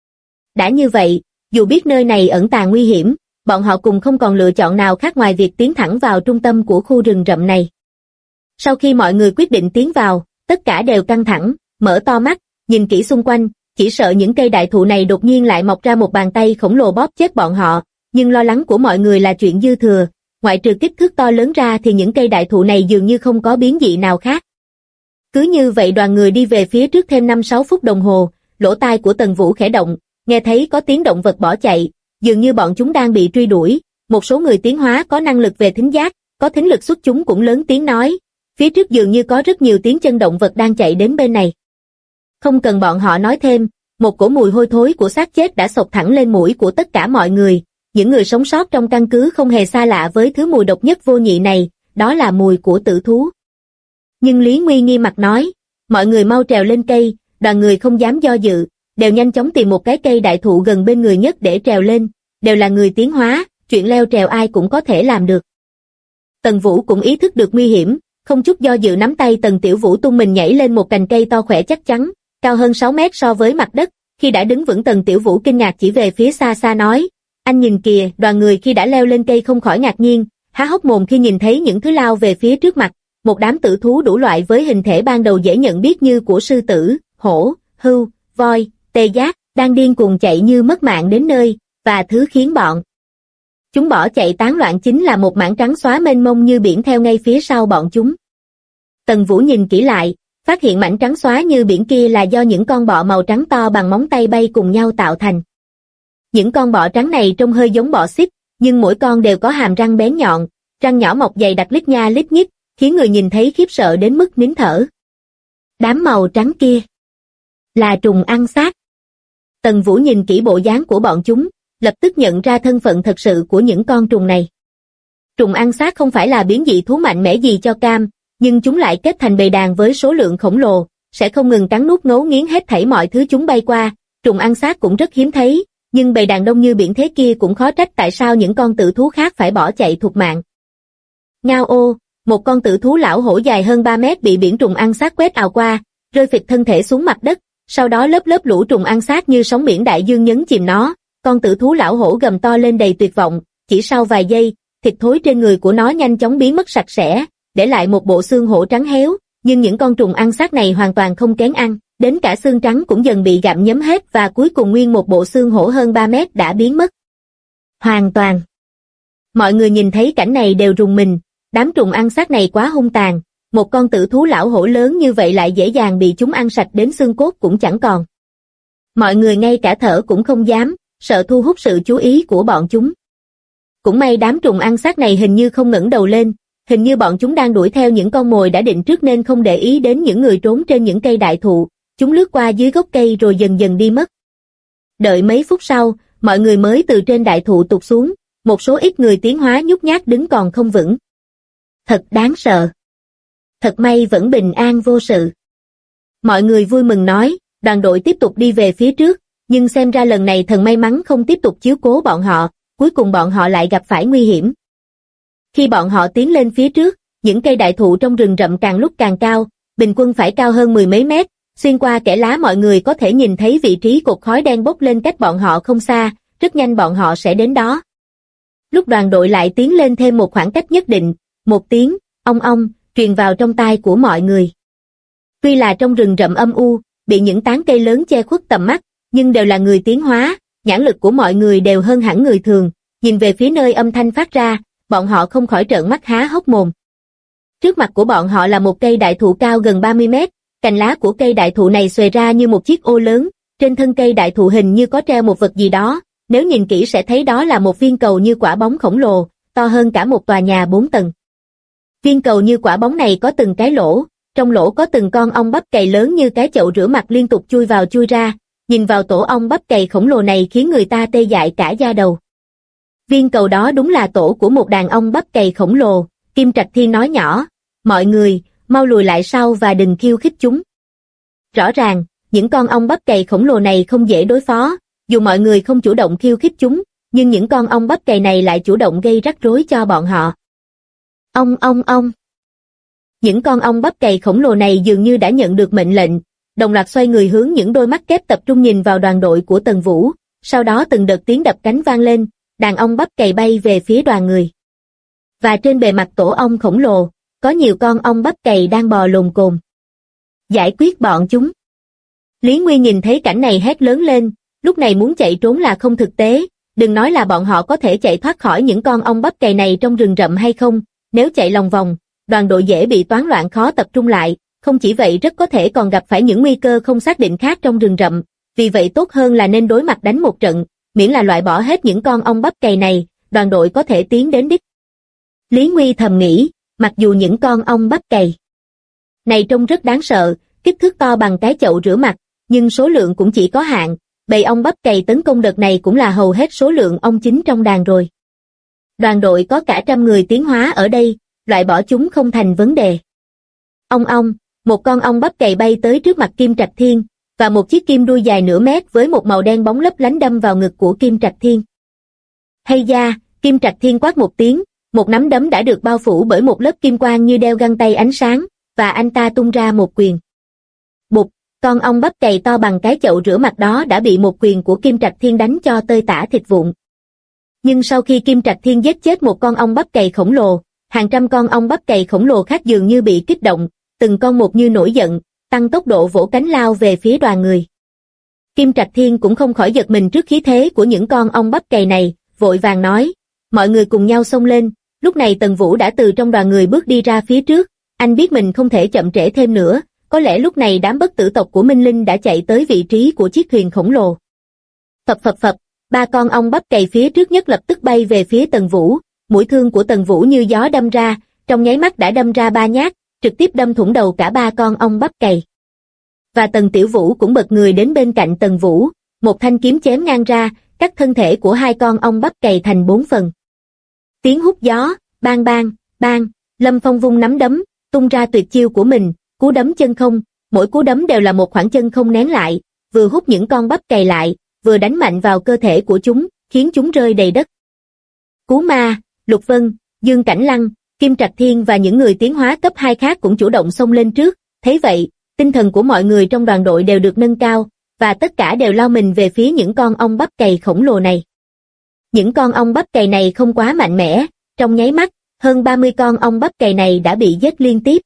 Đã như vậy, dù biết nơi này ẩn tàng nguy hiểm, bọn họ cùng không còn lựa chọn nào khác ngoài việc tiến thẳng vào trung tâm của khu rừng rậm này. Sau khi mọi người quyết định tiến vào, tất cả đều căng thẳng, mở to mắt, nhìn kỹ xung quanh, chỉ sợ những cây đại thụ này đột nhiên lại mọc ra một bàn tay khổng lồ bóp chết bọn họ, nhưng lo lắng của mọi người là chuyện dư thừa, ngoại trừ kích thước to lớn ra thì những cây đại thụ này dường như không có biến dị nào khác. Cứ như vậy đoàn người đi về phía trước thêm 5-6 phút đồng hồ, lỗ tai của Tần Vũ khẽ động, nghe thấy có tiếng động vật bỏ chạy, dường như bọn chúng đang bị truy đuổi, một số người tiến hóa có năng lực về thính giác, có thính lực xuất chúng cũng lớn tiếng nói, phía trước dường như có rất nhiều tiếng chân động vật đang chạy đến bên này. Không cần bọn họ nói thêm, một cổ mùi hôi thối của xác chết đã xộc thẳng lên mũi của tất cả mọi người, những người sống sót trong căn cứ không hề xa lạ với thứ mùi độc nhất vô nhị này, đó là mùi của tử thú. Nhưng Lý Nguy nghiêm mặt nói, mọi người mau trèo lên cây, đoàn người không dám do dự, đều nhanh chóng tìm một cái cây đại thụ gần bên người nhất để trèo lên, đều là người tiến hóa, chuyện leo trèo ai cũng có thể làm được. Tần Vũ cũng ý thức được nguy hiểm, không chút do dự nắm tay Tần Tiểu Vũ tung mình nhảy lên một cành cây to khỏe chắc chắn, cao hơn 6 mét so với mặt đất, khi đã đứng vững Tần Tiểu Vũ kinh ngạc chỉ về phía xa xa nói, Anh nhìn kìa, đoàn người khi đã leo lên cây không khỏi ngạc nhiên, há hốc mồm khi nhìn thấy những thứ lao về phía trước mặt, một đám tử thú đủ loại với hình thể ban đầu dễ nhận biết như của sư tử, hổ, hươu, voi, tê giác, đang điên cuồng chạy như mất mạng đến nơi, và thứ khiến bọn chúng bỏ chạy tán loạn chính là một mảng trắng xóa mênh mông như biển theo ngay phía sau bọn chúng. Tần Vũ nhìn kỹ lại, phát hiện mảnh trắng xóa như biển kia là do những con bọ màu trắng to bằng móng tay bay cùng nhau tạo thành. Những con bọ trắng này trông hơi giống bọ xích, nhưng mỗi con đều có hàm răng bén nhọn, răng nhỏ mọc dày đặc lít nha lít nhít, khiến người nhìn thấy khiếp sợ đến mức nín thở. Đám màu trắng kia là trùng ăn xác. Tần Vũ nhìn kỹ bộ dáng của bọn chúng, lập tức nhận ra thân phận thật sự của những con trùng này. Trùng ăn xác không phải là biến dị thú mạnh mẽ gì cho cam, nhưng chúng lại kết thành bầy đàn với số lượng khổng lồ, sẽ không ngừng cắn nuốt ngấu nghiến hết thảy mọi thứ chúng bay qua. Trùng ăn xác cũng rất hiếm thấy, nhưng bầy đàn đông như biển thế kia cũng khó trách tại sao những con tử thú khác phải bỏ chạy thục mạng. Ngao ô, một con tử thú lão hổ dài hơn 3 mét bị biển trùng ăn xác quét ào qua, rơi phịch thân thể xuống mặt đất, sau đó lớp lớp lũ trùng ăn xác như sóng biển đại dương nhấn chìm nó. Con tử thú lão hổ gầm to lên đầy tuyệt vọng, chỉ sau vài giây, thịt thối trên người của nó nhanh chóng biến mất sạch sẽ, để lại một bộ xương hổ trắng héo, nhưng những con trùng ăn xác này hoàn toàn không kén ăn, đến cả xương trắng cũng dần bị gặm nhấm hết và cuối cùng nguyên một bộ xương hổ hơn 3 mét đã biến mất. Hoàn toàn. Mọi người nhìn thấy cảnh này đều rùng mình, đám trùng ăn xác này quá hung tàn, một con tử thú lão hổ lớn như vậy lại dễ dàng bị chúng ăn sạch đến xương cốt cũng chẳng còn. Mọi người ngay cả thở cũng không dám, sợ thu hút sự chú ý của bọn chúng. Cũng may đám trùng ăn xác này hình như không ngẩng đầu lên, hình như bọn chúng đang đuổi theo những con mồi đã định trước nên không để ý đến những người trốn trên những cây đại thụ, chúng lướt qua dưới gốc cây rồi dần dần đi mất. Đợi mấy phút sau, mọi người mới từ trên đại thụ tụt xuống, một số ít người tiến hóa nhút nhát đứng còn không vững. Thật đáng sợ. Thật may vẫn bình an vô sự. Mọi người vui mừng nói, đoàn đội tiếp tục đi về phía trước, nhưng xem ra lần này thần may mắn không tiếp tục chiếu cố bọn họ, cuối cùng bọn họ lại gặp phải nguy hiểm. Khi bọn họ tiến lên phía trước, những cây đại thụ trong rừng rậm càng lúc càng cao, bình quân phải cao hơn 10 mấy mét, xuyên qua kẽ lá mọi người có thể nhìn thấy vị trí cột khói đen bốc lên cách bọn họ không xa, rất nhanh bọn họ sẽ đến đó. Lúc đoàn đội lại tiến lên thêm một khoảng cách nhất định, một tiếng ong ong truyền vào trong tai của mọi người. Tuy là trong rừng rậm âm u, bị những tán cây lớn che khuất tầm mắt, nhưng đều là người tiến hóa, nhãn lực của mọi người đều hơn hẳn người thường, nhìn về phía nơi âm thanh phát ra, bọn họ không khỏi trợn mắt há hốc mồm. Trước mặt của bọn họ là một cây đại thụ cao gần 30 mét, cành lá của cây đại thụ này xòe ra như một chiếc ô lớn, trên thân cây đại thụ hình như có treo một vật gì đó, nếu nhìn kỹ sẽ thấy đó là một viên cầu như quả bóng khổng lồ, to hơn cả một tòa nhà 4 tầng. Viên cầu như quả bóng này có từng cái lỗ, trong lỗ có từng con ong bắp cày lớn như cái chậu rửa mặt liên tục chui vào chui ra, nhìn vào tổ ong bắp cày khổng lồ này khiến người ta tê dại cả da đầu. Viên cầu đó đúng là tổ của một đàn ong bắp cày khổng lồ, Kim Trạch Thiên nói nhỏ, mọi người, mau lùi lại sau và đừng khiêu khích chúng. Rõ ràng, những con ong bắp cày khổng lồ này không dễ đối phó, dù mọi người không chủ động khiêu khích chúng, nhưng những con ong bắp cày này lại chủ động gây rắc rối cho bọn họ. Ong. Những con ong bắp cày khổng lồ này dường như đã nhận được mệnh lệnh, đồng loạt xoay người hướng những đôi mắt kép tập trung nhìn vào đoàn đội của Tần Vũ, sau đó từng đợt tiếng đập cánh vang lên, đàn ong bắp cày bay về phía đoàn người. Và trên bề mặt tổ ong khổng lồ, có nhiều con ong bắp cày đang bò lồm cồm. Giải quyết bọn chúng. Lý Nguyên nhìn thấy cảnh này hét lớn lên, lúc này muốn chạy trốn là không thực tế, đừng nói là bọn họ có thể chạy thoát khỏi những con ong bắp cày này trong rừng rậm hay không, nếu chạy lòng vòng, đoàn đội dễ bị toán loạn khó tập trung lại, không chỉ vậy rất có thể còn gặp phải những nguy cơ không xác định khác trong rừng rậm, vì vậy tốt hơn là nên đối mặt đánh một trận, miễn là loại bỏ hết những con ong bắp cày này, đoàn đội có thể tiến đến đích. Lý Nguy thầm nghĩ, mặc dù những con ong bắp cày này trông rất đáng sợ, kích thước to bằng cái chậu rửa mặt, nhưng số lượng cũng chỉ có hạn, bầy ong bắp cày tấn công đợt này cũng là hầu hết số lượng ong chính trong đàn rồi. Đoàn đội có cả 100 người tiến hóa ở đây, loại bỏ chúng không thành vấn đề. Ong, một con ong bắp cày bay tới trước mặt Kim Trạch Thiên, và một chiếc kim đuôi dài nửa mét với một màu đen bóng lấp lánh đâm vào ngực của Kim Trạch Thiên. Hay da, Kim Trạch Thiên quát một tiếng, một nắm đấm đã được bao phủ bởi một lớp kim quang như đeo găng tay ánh sáng, và anh ta tung ra một quyền. Bụp, con ong bắp cày to bằng cái chậu rửa mặt đó đã bị một quyền của Kim Trạch Thiên đánh cho tơi tả thịt vụn. Nhưng sau khi Kim Trạch Thiên giết chết một con ong bắp cày khổng lồ, hàng trăm con ong bắp cày khổng lồ khác dường như bị kích động, từng con một như nổi giận, tăng tốc độ vỗ cánh lao về phía đoàn người. Kim Trạch Thiên cũng không khỏi giật mình trước khí thế của những con ong bắp cày này, vội vàng nói, mọi người cùng nhau xông lên. Lúc này Tần Vũ đã từ trong đoàn người bước đi ra phía trước, anh biết mình không thể chậm trễ thêm nữa, có lẽ lúc này đám bất tử tộc của Minh Linh đã chạy tới vị trí của chiếc thuyền khổng lồ. Phập phập phập, ba con ong bắp cày phía trước nhất lập tức bay về phía Tần Vũ, mũi thương của Tần Vũ như gió đâm ra, trong nháy mắt đã đâm ra 3 nhát, trực tiếp đâm thủng đầu cả 3 con ong bắp cày. Và Tần Tiểu Vũ cũng bật người đến bên cạnh Tần Vũ, một thanh kiếm chém ngang ra, cắt thân thể của 2 con ong bắp cày thành 4 phần. Tiếng hút gió, bang bang, bang, Lâm Phong vung nắm đấm, tung ra tuyệt chiêu của mình, cú đấm chân không, mỗi cú đấm đều là một khoảng chân không nén lại, vừa hút những con bắp cày lại, vừa đánh mạnh vào cơ thể của chúng, khiến chúng rơi đầy đất. Cú Ma, Lục Vân, Dương Cảnh Lăng, Kim Trạch Thiên và những người tiến hóa cấp 2 khác cũng chủ động xông lên trước, thấy vậy, tinh thần của mọi người trong đoàn đội đều được nâng cao, và tất cả đều lao mình về phía những con ong bắp cày khổng lồ này. Những con ong bắp cày này không quá mạnh mẽ, trong nháy mắt, hơn 30 con ong bắp cày này đã bị giết liên tiếp.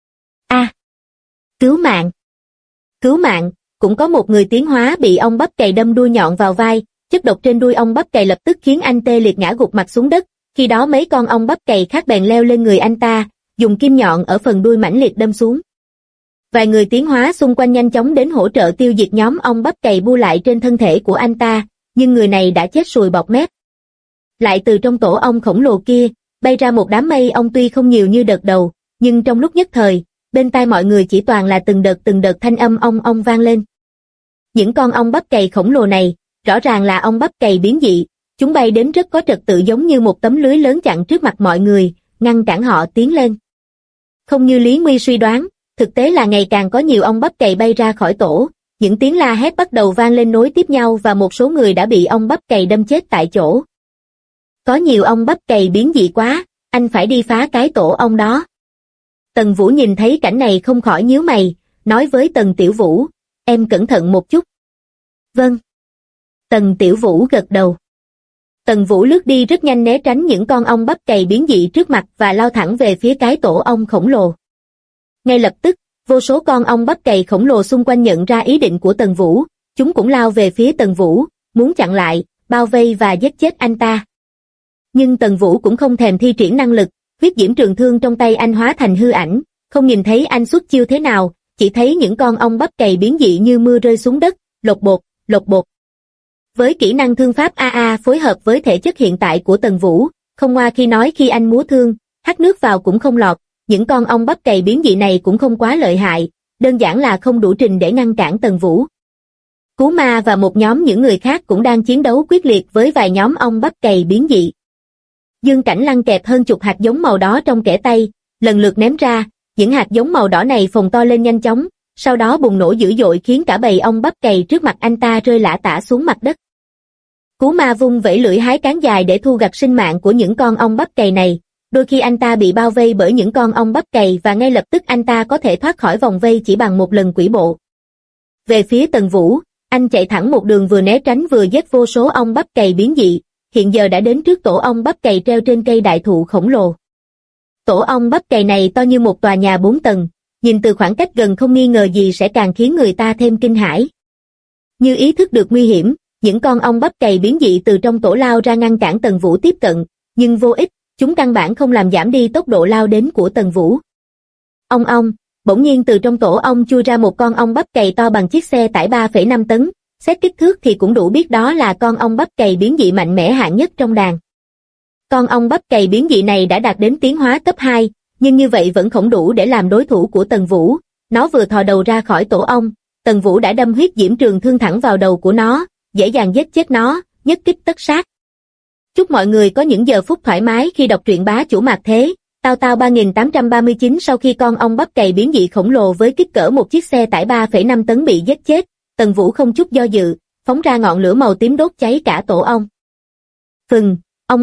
Cứu mạng! Cứu mạng! Cũng có một người tiến hóa bị ong bắp cày đâm đuôi nhọn vào vai, chất độc trên đuôi ong bắp cày lập tức khiến anh tê liệt ngã gục mặt xuống đất, khi đó mấy con ong bắp cày khác bèn leo lên người anh ta, dùng kim nhọn ở phần đuôi mãnh liệt đâm xuống. Vài người tiến hóa xung quanh nhanh chóng đến hỗ trợ tiêu diệt nhóm ong bắp cày bu lại trên thân thể của anh ta, nhưng người này đã chết sùi bọt mép. Lại từ trong tổ ong khổng lồ kia, bay ra một đám mây ong tuy không nhiều như đợt đầu, nhưng trong lúc nhất thời, bên tai mọi người chỉ toàn là từng đợt thanh âm ong ong vang lên. Những con ong bắp cày khổng lồ này, rõ ràng là ong bắp cày biến dị, chúng bay đến rất có trật tự giống như một tấm lưới lớn chặn trước mặt mọi người, ngăn cản họ tiến lên. Không như Lý Nguy suy đoán, thực tế là ngày càng có nhiều ong bắp cày bay ra khỏi tổ, những tiếng la hét bắt đầu vang lên nối tiếp nhau và một số người đã bị ong bắp cày đâm chết tại chỗ. Có nhiều ong bắp cày biến dị quá, anh phải đi phá cái tổ ong đó. Tần Vũ nhìn thấy cảnh này không khỏi nhíu mày, nói với Tần Tiểu Vũ, em cẩn thận một chút. Vâng. Tần Tiểu Vũ gật đầu. Tần Vũ lướt đi rất nhanh né tránh những con ong bắp cày biến dị trước mặt và lao thẳng về phía cái tổ ong khổng lồ. Ngay lập tức, vô số con ong bắp cày khổng lồ xung quanh nhận ra ý định của Tần Vũ, chúng cũng lao về phía Tần Vũ, muốn chặn lại, bao vây và giết chết anh ta. Nhưng Tần Vũ cũng không thèm thi triển năng lực, huyết diễm trường thương trong tay anh hóa thành hư ảnh, không nhìn thấy anh xuất chiêu thế nào, chỉ thấy những con ong bắp cày biến dị như mưa rơi xuống đất, lột bột, lột bột. Với kỹ năng thương pháp AA phối hợp với thể chất hiện tại của Tần Vũ, không ngoa khi nói khi anh múa thương, hắt nước vào cũng không lọt, những con ong bắp cày biến dị này cũng không quá lợi hại, đơn giản là không đủ trình để ngăn cản Tần Vũ. Cú Ma và một nhóm những người khác cũng đang chiến đấu quyết liệt với vài nhóm ong bắp cày biến dị. Dương Cảnh Lăng kẹp hơn chục hạt giống màu đỏ trong kẽ tay, lần lượt ném ra, những hạt giống màu đỏ này phồng to lên nhanh chóng, sau đó bùng nổ dữ dội khiến cả bầy ong bắp cày trước mặt anh ta rơi lả tả xuống mặt đất. Cú Ma vung vẩy lưỡi hái cán dài để thu gặt sinh mạng của những con ong bắp cày này, đôi khi anh ta bị bao vây bởi những con ong bắp cày và ngay lập tức anh ta có thể thoát khỏi vòng vây chỉ bằng một lần quỷ bộ. Về phía Tần Vũ, anh chạy thẳng một đường vừa né tránh vừa giết vô số ong bắp cày biến dị, hiện giờ đã đến trước tổ ong bắp cày treo trên cây đại thụ khổng lồ. Tổ ong bắp cày này to như một tòa nhà 4 tầng, nhìn từ khoảng cách gần không nghi ngờ gì sẽ càng khiến người ta thêm kinh hãi. Như ý thức được nguy hiểm, những con ong bắp cày biến dị từ trong tổ lao ra ngăn cản Tần Vũ tiếp cận, nhưng vô ích, chúng căn bản không làm giảm đi tốc độ lao đến của Tần Vũ. Ong ong, bỗng nhiên từ trong tổ ong chui ra một con ong bắp cày to bằng chiếc xe tải 3,5 tấn, xét kích thước thì cũng đủ biết đó là con ong bắp cày biến dị mạnh mẽ hạng nhất trong đàn. Con ong bắp cày biến dị này đã đạt đến tiến hóa cấp 2, nhưng như vậy vẫn không đủ để làm đối thủ của Tần Vũ. Nó vừa thò đầu ra khỏi tổ ong, Tần Vũ đã đâm huyết diễm trường thương thẳng vào đầu của nó, dễ dàng giết chết nó, nhất kích tất sát. Chúc mọi người có những giờ phút thoải mái khi đọc truyện bá chủ mạc thế. Tao Tao 3839. Sau khi con ong bắp cày biến dị khổng lồ với kích cỡ một chiếc xe tải 3,5 tấn bị giết chết, Tần Vũ không chút do dự, phóng ra ngọn lửa màu tím đốt cháy cả tổ ong. Phừng,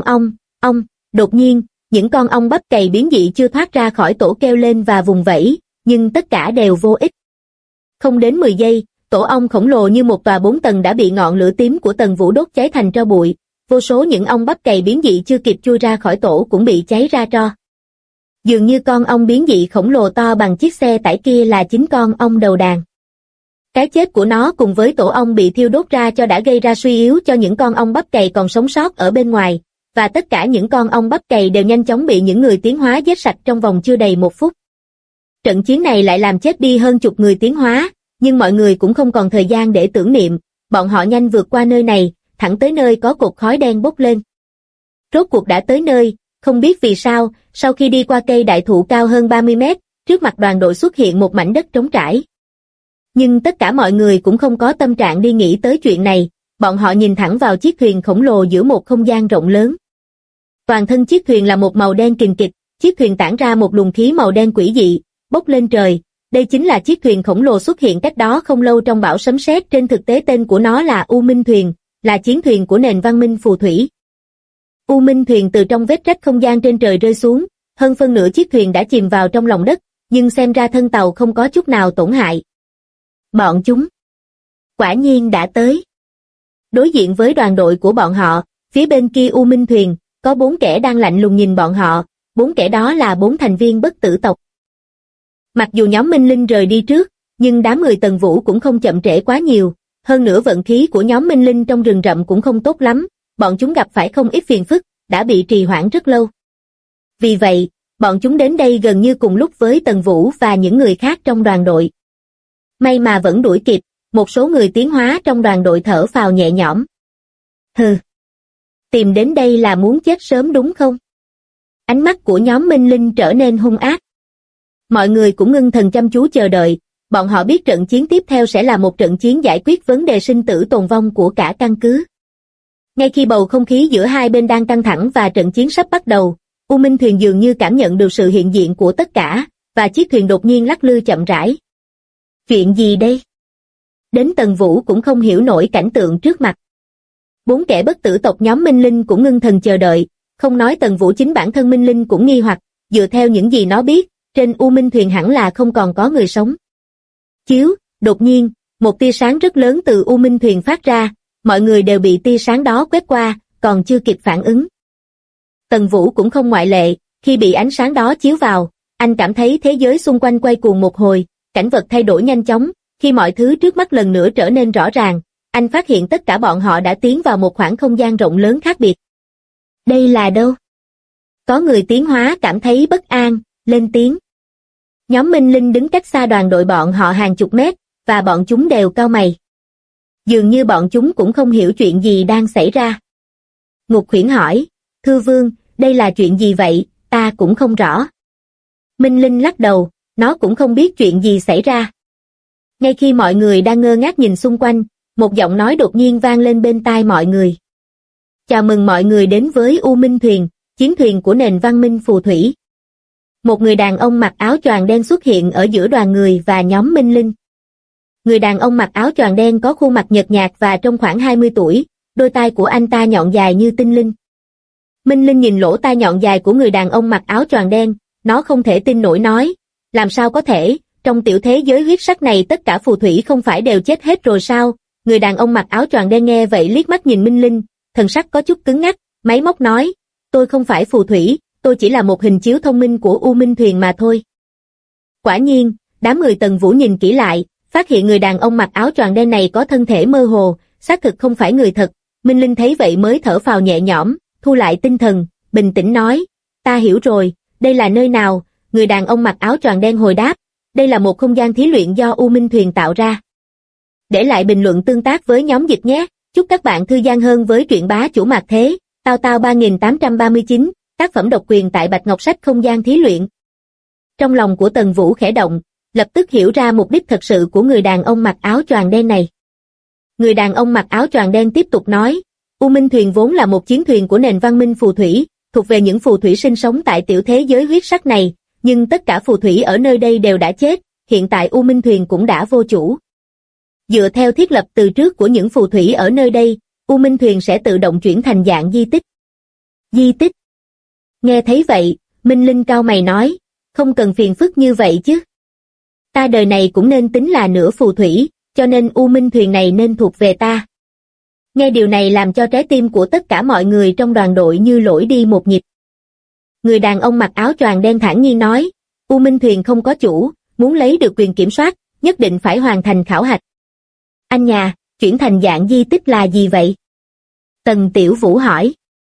ong, đột nhiên, những con ong bắp cày biến dị chưa thoát ra khỏi tổ kêu lên và vùng vẫy, nhưng tất cả đều vô ích. Không đến 10 giây, tổ ong khổng lồ như một tòa 4 tầng đã bị ngọn lửa tím của Tần Vũ đốt cháy thành tro bụi, vô số những ong bắp cày biến dị chưa kịp chui ra khỏi tổ cũng bị cháy ra tro. Dường như con ong biến dị khổng lồ to bằng chiếc xe tải kia là chính con ong đầu đàn. Cái chết của nó cùng với tổ ong bị thiêu đốt ra cho đã gây ra suy yếu cho những con ong bắp cày còn sống sót ở bên ngoài, và tất cả những con ong bắp cày đều nhanh chóng bị những người tiến hóa giết sạch trong vòng chưa đầy 1 phút. Trận chiến này lại làm chết đi hơn chục người tiến hóa, nhưng mọi người cũng không còn thời gian để tưởng niệm, bọn họ nhanh vượt qua nơi này, thẳng tới nơi có cột khói đen bốc lên. Rốt cuộc đã tới nơi, không biết vì sao, sau khi đi qua cây đại thụ cao hơn 30 mét, trước mặt đoàn đội xuất hiện một mảnh đất trống trải. Nhưng tất cả mọi người cũng không có tâm trạng đi nghĩ tới chuyện này, bọn họ nhìn thẳng vào chiếc thuyền khổng lồ giữa một không gian rộng lớn. Toàn thân chiếc thuyền là một màu đen kình kịch, chiếc thuyền tản ra một luồng khí màu đen quỷ dị, bốc lên trời. Đây chính là chiếc thuyền khổng lồ xuất hiện cách đó không lâu trong bão sấm sét, trên thực tế tên của nó là U Minh Thuyền, là chiến thuyền của nền văn minh phù thủy. U Minh Thuyền từ trong vết rách không gian trên trời rơi xuống, hơn phân nửa chiếc thuyền đã chìm vào trong lòng đất, nhưng xem ra thân tàu không có chút nào tổn hại. Bọn chúng quả nhiên đã tới. Đối diện với đoàn đội của bọn họ, phía bên kia U Minh Thuyền, có 4 kẻ đang lạnh lùng nhìn bọn họ, 4 kẻ đó là 4 thành viên bất tử tộc. Mặc dù nhóm Minh Linh rời đi trước, nhưng đám người Tần Vũ cũng không chậm trễ quá nhiều, hơn nữa vận khí của nhóm Minh Linh trong rừng rậm cũng không tốt lắm, bọn chúng gặp phải không ít phiền phức, đã bị trì hoãn rất lâu. Vì vậy, bọn chúng đến đây gần như cùng lúc với Tần Vũ và những người khác trong đoàn đội. May mà vẫn đuổi kịp, một số người tiến hóa trong đoàn đội thở phào nhẹ nhõm. Hừ, tìm đến đây là muốn chết sớm đúng không? Ánh mắt của nhóm Minh Linh trở nên hung ác. Mọi người cũng ngưng thần chăm chú chờ đợi, bọn họ biết trận chiến tiếp theo sẽ là một trận chiến giải quyết vấn đề sinh tử tồn vong của cả căn cứ. Ngay khi bầu không khí giữa hai bên đang căng thẳng và trận chiến sắp bắt đầu, U Minh Thuyền dường như cảm nhận được sự hiện diện của tất cả, và chiếc thuyền đột nhiên lắc lư chậm rãi. Chuyện gì đây? Đến Tần Vũ cũng không hiểu nổi cảnh tượng trước mặt. 4 kẻ bất tử tộc nhóm Minh Linh cũng ngưng thần chờ đợi, không nói Tần Vũ, chính bản thân Minh Linh cũng nghi hoặc, dựa theo những gì nó biết, trên U Minh Thuyền hẳn là không còn có người sống. Chiếu, đột nhiên, một tia sáng rất lớn từ U Minh Thuyền phát ra, mọi người đều bị tia sáng đó quét qua, còn chưa kịp phản ứng. Tần Vũ cũng không ngoại lệ, khi bị ánh sáng đó chiếu vào, anh cảm thấy thế giới xung quanh quay cuồng một hồi, cảnh vật thay đổi nhanh chóng, khi mọi thứ trước mắt lần nữa trở nên rõ ràng, anh phát hiện tất cả bọn họ đã tiến vào một khoảng không gian rộng lớn khác biệt. Đây là đâu? Có người tiến hóa cảm thấy bất an, lên tiếng. Nhóm Minh Linh đứng cách xa đoàn đội bọn họ hàng chục mét, và bọn chúng đều cau mày. Dường như bọn chúng cũng không hiểu chuyện gì đang xảy ra. Ngục Khuyển hỏi, Thưa Vương, đây là chuyện gì vậy, ta cũng không rõ. Minh Linh lắc đầu, nó cũng không biết chuyện gì xảy ra. Ngay khi mọi người đang ngơ ngác nhìn xung quanh, một giọng nói đột nhiên vang lên bên tai mọi người. Chào mừng mọi người đến với U Minh Thuyền, chiến thuyền của nền văn minh phù thủy. Một người đàn ông mặc áo choàng đen xuất hiện ở giữa đoàn người và nhóm Minh Linh. Người đàn ông mặc áo choàng đen có khuôn mặt nhợt nhạt và trong khoảng 20 tuổi, đôi tai của anh ta nhọn dài như tinh linh. Minh Linh nhìn lỗ tai nhọn dài của người đàn ông mặc áo choàng đen, nó không thể tin nổi nói, làm sao có thể, trong tiểu thế giới huyết sắc này tất cả phù thủy không phải đều chết hết rồi sao? Người đàn ông mặc áo choàng đen nghe vậy liếc mắt nhìn Minh Linh, thần sắc có chút cứng ngắc, máy móc nói, tôi không phải phù thủy, tôi chỉ là một hình chiếu thông minh của U Minh Thuyền mà thôi. Quả nhiên, đám người Tần Vũ nhìn kỹ lại, phát hiện người đàn ông mặc áo choàng đen này có thân thể mơ hồ, xác thực không phải người thật. Minh Linh thấy vậy mới thở phào nhẹ nhõm, thu lại tinh thần, bình tĩnh nói, ta hiểu rồi, đây là nơi nào? Người đàn ông mặc áo choàng đen hồi đáp, đây là một không gian thí luyện do U Minh Thuyền tạo ra. Để lại bình luận tương tác với nhóm dịch nhé, chúc các bạn thư giãn hơn với truyện bá chủ mạc thế, Tao Tao 3839, tác phẩm độc quyền tại Bạch Ngọc Sách không gian thí luyện. Trong lòng của Tần Vũ khẽ động, lập tức hiểu ra mục đích thật sự của người đàn ông mặc áo choàng đen này. Người đàn ông mặc áo choàng đen tiếp tục nói, U Minh Thuyền vốn là một chiến thuyền của nền văn minh phù thủy, thuộc về những phù thủy sinh sống tại tiểu thế giới huyết sắc này, nhưng tất cả phù thủy ở nơi đây đều đã chết, hiện tại U Minh Thuyền cũng đã vô chủ. Dựa theo thiết lập từ trước của những phù thủy ở nơi đây, U Minh Thuyền sẽ tự động chuyển thành dạng di tích. Di tích? Nghe thấy vậy, Minh Linh cau mày nói, không cần phiền phức như vậy chứ. Ta đời này cũng nên tính là nửa phù thủy, cho nên U Minh Thuyền này nên thuộc về ta. Nghe điều này làm cho trái tim của tất cả mọi người trong đoàn đội như lỗi đi một nhịp. Người đàn ông mặc áo choàng đen thản nhiên nói, U Minh Thuyền không có chủ, muốn lấy được quyền kiểm soát, nhất định phải hoàn thành khảo hạch. Anh nhà, chuyển thành dạng di tích là gì vậy? Tần Tiểu Vũ hỏi.